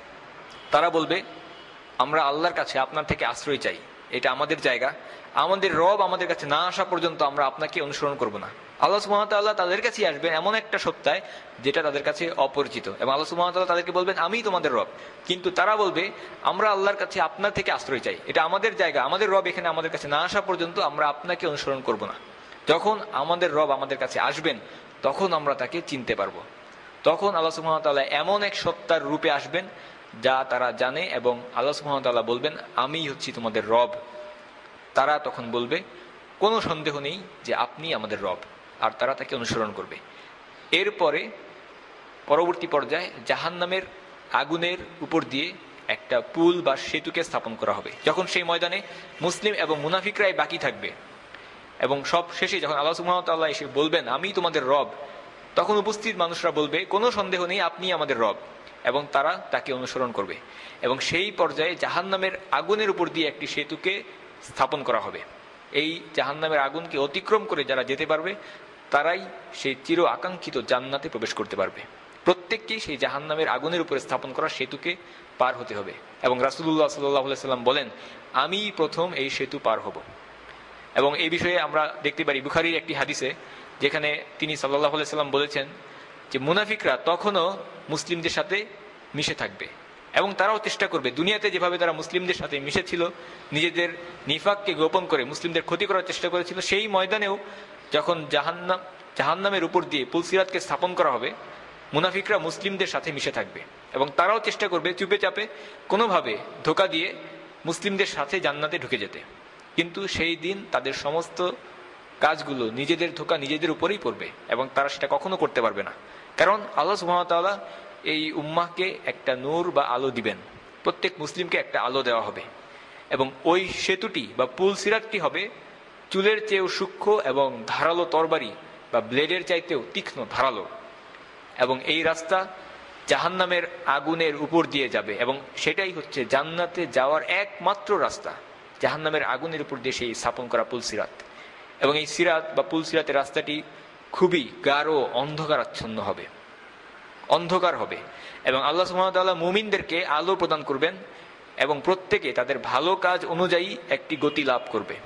তারা বলবে, আমরা আল্লাহর কাছে আপনার থেকে আশ্রয় চাই, এটা আমাদের জায়গা, আমাদের রব আমাদের কাছে না আসা পর্যন্ত আমরা আপনাকে অনুসরণ করব না। আল্লাহ সুবহানাহু ওয়া তাআলা তাদের কাছে আসবেন এমন একটা সত্তায় যেটা তাদের কাছে অপরিচিত, এবং আল্লাহ সুবহানাহু ওয়া তাআলা তাদেরকে বলবেন, আমিই তোমাদের রব। কিন্তু তারা বলবে, আমরা আল্লাহর কাছে আপনার থেকে আশ্রয় চাই, এটা আমাদের জায়গা, আমাদের রব এখানে আমাদের কাছে না আসা পর্যন্ত আমরা আপনাকে অনুসরণ করব না। যখন আমাদের রব আমাদের কাছে আসবেন তখন আমরা তাকে চিনতে পারবো। তখন আল্লাহ সুবহানাহু ওয়া তাআলা এমন এক সত্তার রূপে আসবেন যা তারা জানে, এবং আল্লাহ সুবহানাহু ওয়া তাআলা বলবেন, আমিই হচ্ছি তোমাদের রব। তারা তখন বলবে, কোনো সন্দেহ নেই যে আপনি আমাদের রব, আর তারা তাকে অনুসরণ করবে। এরপরে পরবর্তী পর্যায়ে জাহান্নামের আগুনের উপর দিয়ে একটা পুল বা সেতুকে স্থাপন করা হবে। যখন সেই ময়দানে মুসলিম এবং মুনাফিকরাই বাকি থাকবে, এবং সব শেষে যখন আল্লাহ সুবহানাহু ওয়া তাআলা এসে বলবেন, আমি তোমাদের রব, তখন উপস্থিত মানুষরা বলবে, কোনো সন্দেহ নেই আপনি আমাদের রব, এবং তারা তাকে অনুসরণ করবে। এবং সেই পর্যায়ে জাহান্নামের আগুনের উপর দিয়ে একটি সেতুকে স্থাপন করা হবে। এই জাহান্নামের আগুনকে অতিক্রম করে যারা যেতে পারবে তারাই সেই চির আকাঙ্ক্ষিত জান্নাতে প্রবেশ করতে পারবে। প্রত্যেককেই সেই জাহান্নামের আগুনের উপরে স্থাপন করা সেতুকে পার হতে হবে। এবং রাসূলুল্লাহ সাল্লাল্লাহু আলাইহি ওয়াসাল্লাম বলেন, আমি প্রথম এই সেতু পার হব। এবং এই বিষয়ে আমরা দেখতে পারি বুখারীর একটি হাদিসে, যেখানে তিনি সাল্লাল্লাহু আলাইহি ওয়াসাল্লাম বলেছেন যে মুনাফিকরা তখনও মুসলিমদের সাথে মিশে থাকবে, এবং তারাও চেষ্টা করবে, দুনিয়াতে যেভাবে তারা মুসলিমদের সাথে মিশেছিল, নিজেদের নিফাককে গোপন করে মুসলিমদের ক্ষতি করার চেষ্টা করেছিল, সেই ময়দানেও যখন জাহান্নামের উপর দিয়ে পুলসিরাতকে স্থাপন করা হবে, মুনাফিকরা মুসলিমদের সাথে মিশে থাকবে, এবং তারাও চেষ্টা করবে চুপে চাপে কোনোভাবে ধোঁকা দিয়ে মুসলিমদের সাথে জান্নাতে ঢুকে যেতে। কিন্তু সেই দিন তাদের সমস্ত কাজগুলো নিজেদের ধোঁকা নিজেদের উপরেই পড়বে, এবং তারা সেটা কখনো করতে পারবে না। কারণ আল্লাহ সুবহানাহু ওয়া তাআলা এই উম্মাহকে একটা নূর বা আলো দিবেন, প্রত্যেক মুসলিমকে একটা আলো দেওয়া হবে, এবং ওই সেতুটি বা পুল সিরাতটি হবে চুলের চেয়েও সূক্ষ্ম এবং ধারালো তরবারি বা ব্লেডের চাইতেও তীক্ষ্ণ ধারালো। এবং এই রাস্তা জাহান্নামের আগুনের উপর দিয়ে যাবে, এবং সেটাই হচ্ছে জান্নাতে যাওয়ার একমাত্র রাস্তা, জাহান্নামের আগুনের উপর দিয়ে সেই স্থাপন করা পুল সিরাত। এবং এই সিরাত বা পুল সিরাতের রাস্তাটি খুবই গাঢ় অন্ধকারাচ্ছন্ন হবে, অন্ধকার হবে, এবং আল্লাহ সুবহানাহু ওয়া তাআলা মুমিনদেরকে আলো প্রদান করবেন, এবং প্রত্যেকে তাদের ভালো কাজ অনুযায়ী একটি গতি লাভ করবে,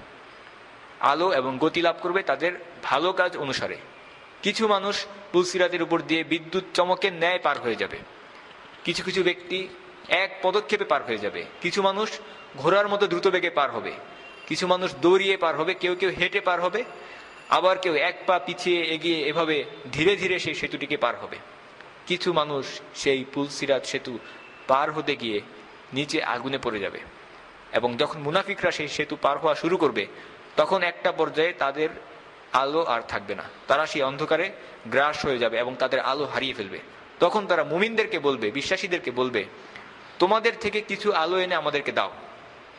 আলো এবং গতি লাভ করবে তাদের ভালো কাজ অনুসারে। কিছু মানুষ পুলসিরাতের উপর দিয়ে বিদ্যুৎ চমকের ন্যায় পার হয়ে যাবে, কিছু কিছু ব্যক্তি এক পদক্ষেপে পার হয়ে যাবে, কিছু মানুষ ঘোড়ার মতো দ্রুত বেগে পার হবে, কিছু মানুষ দৌড়িয়ে পার হবে, কেউ কেউ হেঁটে পার হবে, আবার কেউ এক পা পিছিয়ে এগিয়ে এভাবে ধীরে ধীরে সেই সেতুটিকে পার হবে। কিছু মানুষ সেই পুলসিরাত সেতু পার হতে গিয়ে নিচে আগুনে পড়ে যাবে, এবং যখন মুনাফিকরা সেই সেতু পার হওয়া শুরু করবে তখন একটা পর্যায়ে তাদের আলো আর থাকবে না, তারা সেই অন্ধকারে গ্রাস হয়ে যাবে এবং তাদের আলো হারিয়ে ফেলবে। তখন তারা মুমিনদেরকে বলবে, বিশ্বাসীদেরকে বলবে, তোমাদের থেকে কিছু আলো এনে আমাদেরকে দাও।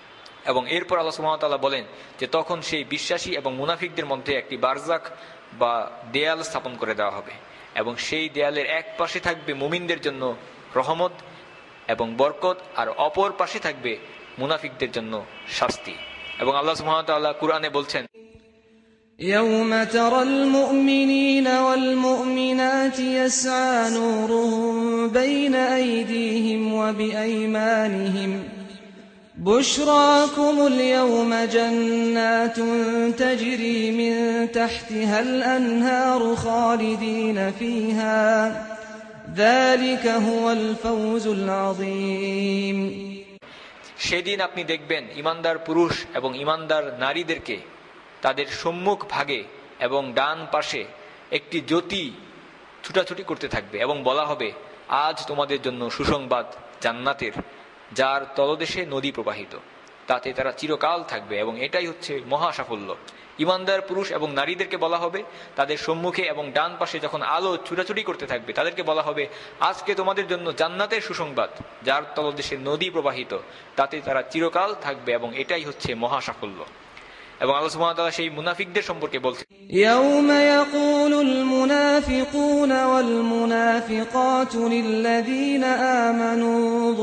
এবং এরপর আল্লাহ সুবহানাহু ওয়া তাআলা বলেন যে তখন সেই বিশ্বাসী এবং মুনাফিকদের মধ্যে একটি বারজাক বা দেয়াল স্থাপন করে দেওয়া হবে, এবং সেই দেয়ালের এক পাশে থাকবে মুমিনদের জন্য রহমত এবং বরকত, আর অপর পাশে থাকবে মুনাফিকদের জন্য শাস্তি। এবং আল্লাহ সুবহানাহু ওয়া তাআলা কুরআনে বলছেন, يوم ترى المؤمنين والمؤمنات يسعى نورهم بين أيديهم وبأيمانهم بشراكم اليوم جنات تجري من تحتها الأنهار خالدين فيها ذلك هو الفوز العظيم। সেদিন আপনি দেখবেন ইমানদার পুরুষ এবং ইমানদার নারীদেরকে তাদের সম্মুখ ভাগে এবং ডান পাশে একটি জ্যোতি ছুটাছুটি করতে থাকবে, এবং বলা হবে, আজ তোমাদের জন্য সুসংবাদ জান্নাতের, যার তলদেশে নদী প্রবাহিত, তাতে তারা চিরকাল থাকবে, এবং এটাই হচ্ছে মহা সাফল্য। ইমানদার পুরুষ এবং নারীদেরকে বলা হবে, তাদের সম্মুখে এবং ডান পাশে যখন আলো ছুটাছুটি করতে থাকবে, তাদেরকে বলা হবে, আজকে তোমাদের জন্য জান্নাতের সুসংবাদ, যার তলদেশে নদী প্রবাহিত, তাতে তারা চিরকাল থাকবে, এবং এটাই হচ্ছে মহা সাফল্য। এবং আল্লাহ সুবহানাহু ওয়া তাআলা সেই মুনাফিকদের সম্পর্কে বলছেন, يوم يقول المنافقون والمنافقات للذين آمنوا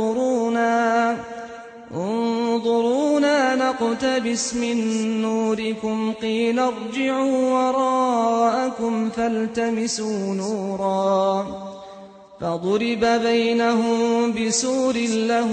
انظرونا نقتبس من نوركم قيل ارجعوا وراءكم فالتمسوا نورا فضرب بينهم بسور له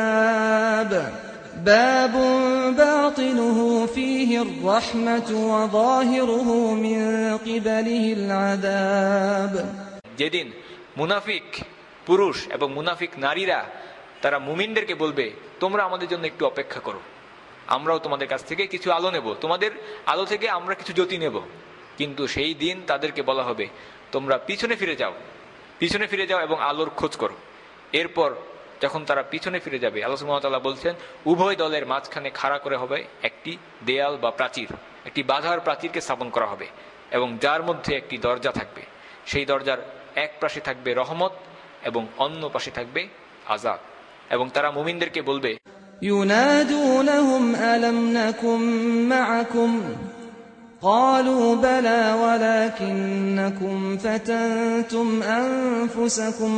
باب باطنه فيه الرحمة وظاهره من قبله العذاب। যেদিন মুনাফিক পুরুষ এবং মুনাফিক নারীরা তারা মুমিনদেরকে বলবে, তোমরা আমাদের জন্য একটু অপেক্ষা করো, আমরাও তোমাদের কাছ থেকে কিছু আলো নেব, তোমাদের আলো থেকে আমরা কিছু জ্যোতি নেব। কিন্তু সেই দিন তাদেরকে বলা হবে, তোমরা পিছনে ফিরে যাও এবং আলোর খোঁজ করো। এরপর যখন তারা পিছনে ফিরে যাবে, আল্লাহ সুবহানাহু ওয়া তাআলা বলছেন, উভয় দলের মাঝখানে খাড়া করে হবে একটি দেয়াল বা প্রাচীর, একটি বাধার প্রাচীরকে স্থাপন করা হবে, এবং যার মধ্যে একটি দরজা থাকবে। সেই দরজার এক পাশে থাকবে রহমত এবং অন্য পাশে থাকবে আযাব। এবং তারা মুমিনদেরকে বলবে, ينادونهم ألم نكن معكم قالوا بلى ولكنكم فتنتم أنفسكم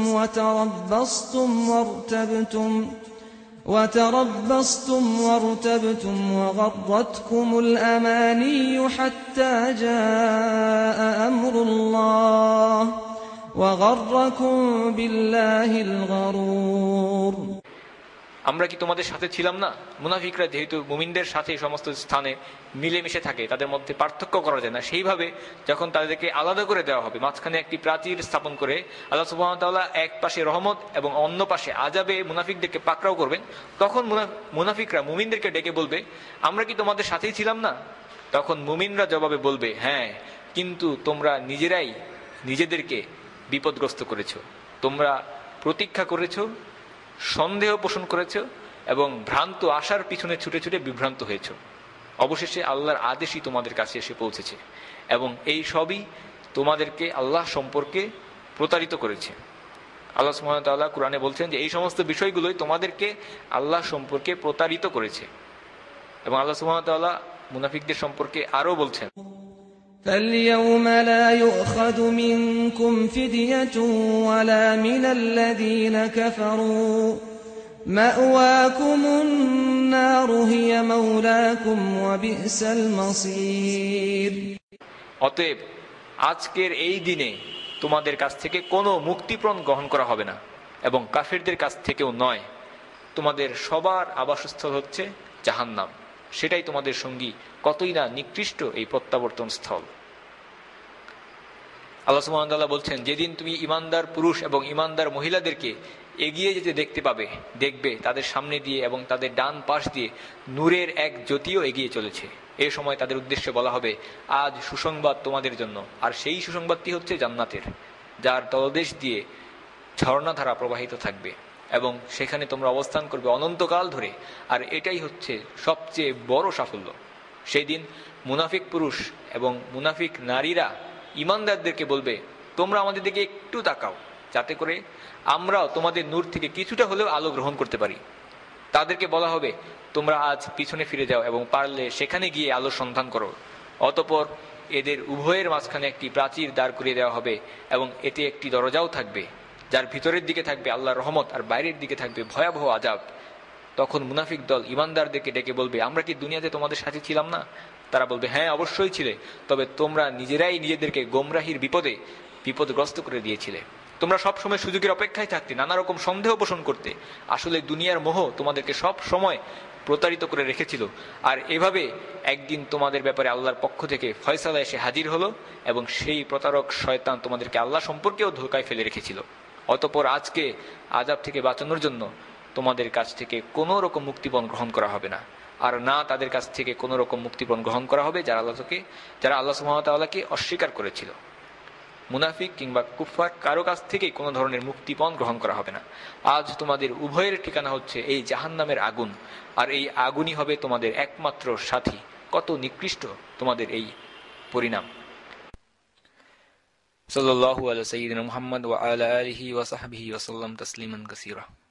وتربصتم وارتبتم وغرتكم الأماني حتى جاء أمر الله وغركم بالله الغرور। আমরা কি তোমাদের সাথে ছিলাম না? মুনাফিকরা যেহেতু মুমিনদের সাথে সমস্ত স্থানে মিলেমিশে থাকে, তাদের মধ্যে পার্থক্য করা যায় না, সেইভাবে যখন তাদেরকে আলাদা করে দেওয়া হবে, মাঝখানে একটি প্রাচীর স্থাপন করে আল্লাহ সুবহানাহু ওয়া তাআলা এক পাশে রহমত এবং অন্য পাশে আযাবে মুনাফিকদেরকে পাকড়াও করবেন, তখন মুনাফিকরা মুমিনদেরকে ডেকে বলবে, আমরা কি তোমাদের সাথেই ছিলাম না? তখন মুমিনরা জবাবে বলবে, হ্যাঁ, কিন্তু তোমরা নিজেরাই নিজেদেরকে বিপদগ্রস্ত করেছো, তোমরা প্রতীক্ষা করেছো, সন্দেহ পোষণ করেছ এবং ভ্রান্ত আশার পিছনে ছুটে ছুটে বিভ্রান্ত হয়েছ। অবশেষে আল্লাহর আদেশই তোমাদের কাছে এসে পৌঁছেছে, এবং এই সবই তোমাদেরকে আল্লাহ সম্পর্কে প্রতারিত করেছে। আল্লাহ সুবহানাহু ওয়া তাআলা কুরআনে বলছেন যে এই সমস্ত বিষয়গুলোই তোমাদেরকে আল্লাহ সম্পর্কে প্রতারিত করেছে। এবং আল্লাহ সুবহানাহু ওয়া তাআলা মুনাফিকদের সম্পর্কে আরো বলছেন, فاليوم لا يؤخذ منكم فدية ولا من الذين كفروا مأواكم النار هي مولاكم وبئس المصير। অতএব আজকের এই দিনে তোমাদের কাছ থেকে কোনো মুক্তিপণ গ্রহণ করা হবে না, এবং কাফিরদের কাছ থেকেও নয়। তোমাদের সবার আবাসস্থল হচ্ছে জাহান্নাম, সেটাই তোমাদের সঙ্গী, কতই না নিকৃষ্ট এই প্রত্যাবর্তন স্থল। আল্লাহ সুবহানাহু ওয়া তাআলা বলছেন, যেদিন তুমি ইমানদার পুরুষ এবং ইমানদার মহিলাদেরকে এগিয়ে যেতে দেখবে তাদের সামনে দিয়ে এবং তাদের ডান পাশ দিয়ে নূরের এক জ্যোতিও এগিয়ে চলেছে। এই সময় তাদের উদ্দেশ্যে বলা হবে, আজ সুসংবাদ তোমাদের জন্য, আর সেই সুসংবাদটি হচ্ছে জান্নাতের, যার তলদেশ দিয়ে ঝর্ণাধারা প্রবাহিত থাকবে, এবং সেখানে তোমরা অবস্থান করবে অনন্তকাল ধরে। আর এটাই হচ্ছে সবচেয়ে বড় সাফল্য। সেই দিন মুনাফিক পুরুষ এবং মুনাফিক নারীরা ইমানদারদেরকে বলবে, তোমরা আমাদের দিকে একটু তাকাও, যাতে করে আমরাও তোমাদের নূর থেকে কিছুটা হলেও আলো গ্রহণ করতে পারি। তাদেরকে বলা হবে, তোমরা আজ পিছনে ফিরে যাও এবং পারলে সেখানে গিয়ে আলোর সন্ধান করো। অতঃপর এদের উভয়ের মাঝখানে একটি প্রাচীর দাঁড় করিয়ে দেওয়া হবে এবং এতে একটি দরজাও থাকবে, যার ভিতরের দিকে থাকবে আল্লাহর রহমত আর বাইরের দিকে থাকবে ভয়াবহ আযাব। তখন মুনাফিক দল ঈমানদারদেরকে ডেকে বলবে, আমরা কি দুনিয়াতে তোমাদের সাথে ছিলাম না? তারা বলবে, হ্যাঁ অবশ্যই ছিলে, তবে তোমরা নিজেরাই নিজেদেরকে গোমরাহির বিপদগ্রস্ত করে দিয়েছিলে। তোমরা সবসময় সুযোগের অপেক্ষায় থাকতে, নানা রকম সন্দেহ পোষণ করতে। আসলে দুনিয়ার মোহ তোমাদেরকে সব সময় প্রতারিত করে রেখেছিল, আর এভাবে একদিন তোমাদের ব্যাপারে আল্লাহর পক্ষ থেকে ফয়সালা এসে হাজির হলো এবং সেই প্রতারক শয়তান তোমাদেরকে আল্লাহ সম্পর্কেও ধোঁকায় ফেলে রেখেছিল। অতঃপর আজকে আযাব থেকে বাঁচানোর জন্য তোমাদের কাছ থেকে কোনো রকম মুক্তিপণ গ্রহণ করা হবে না, আর না তাদের কাছ থেকে কোনো রকম মুক্তিপণ গ্রহণ করা হবে যারা আল্লাহ সুবহানাহু ওয়া তাআলাকে অস্বীকার করেছিল। মুনাফিক কিংবা কুফফার কারো কাছ থেকেই কোনো ধরনের মুক্তিপণ গ্রহণ করা হবে না। আজ তোমাদের উভয়ের ঠিকানা হচ্ছে এই জাহান্নামের আগুন, আর এই আগুনই হবে তোমাদের একমাত্র সাথী। কত নিকৃষ্ট তোমাদের এই পরিণাম। সাল্লাল্লাহু আলা সাইয়্যিদিনা মুহাম্মদ ওয়া আলা আলিহি ওয়া সাহবিহি ওয়া সাল্লাম তাসলিমান কাসীরা।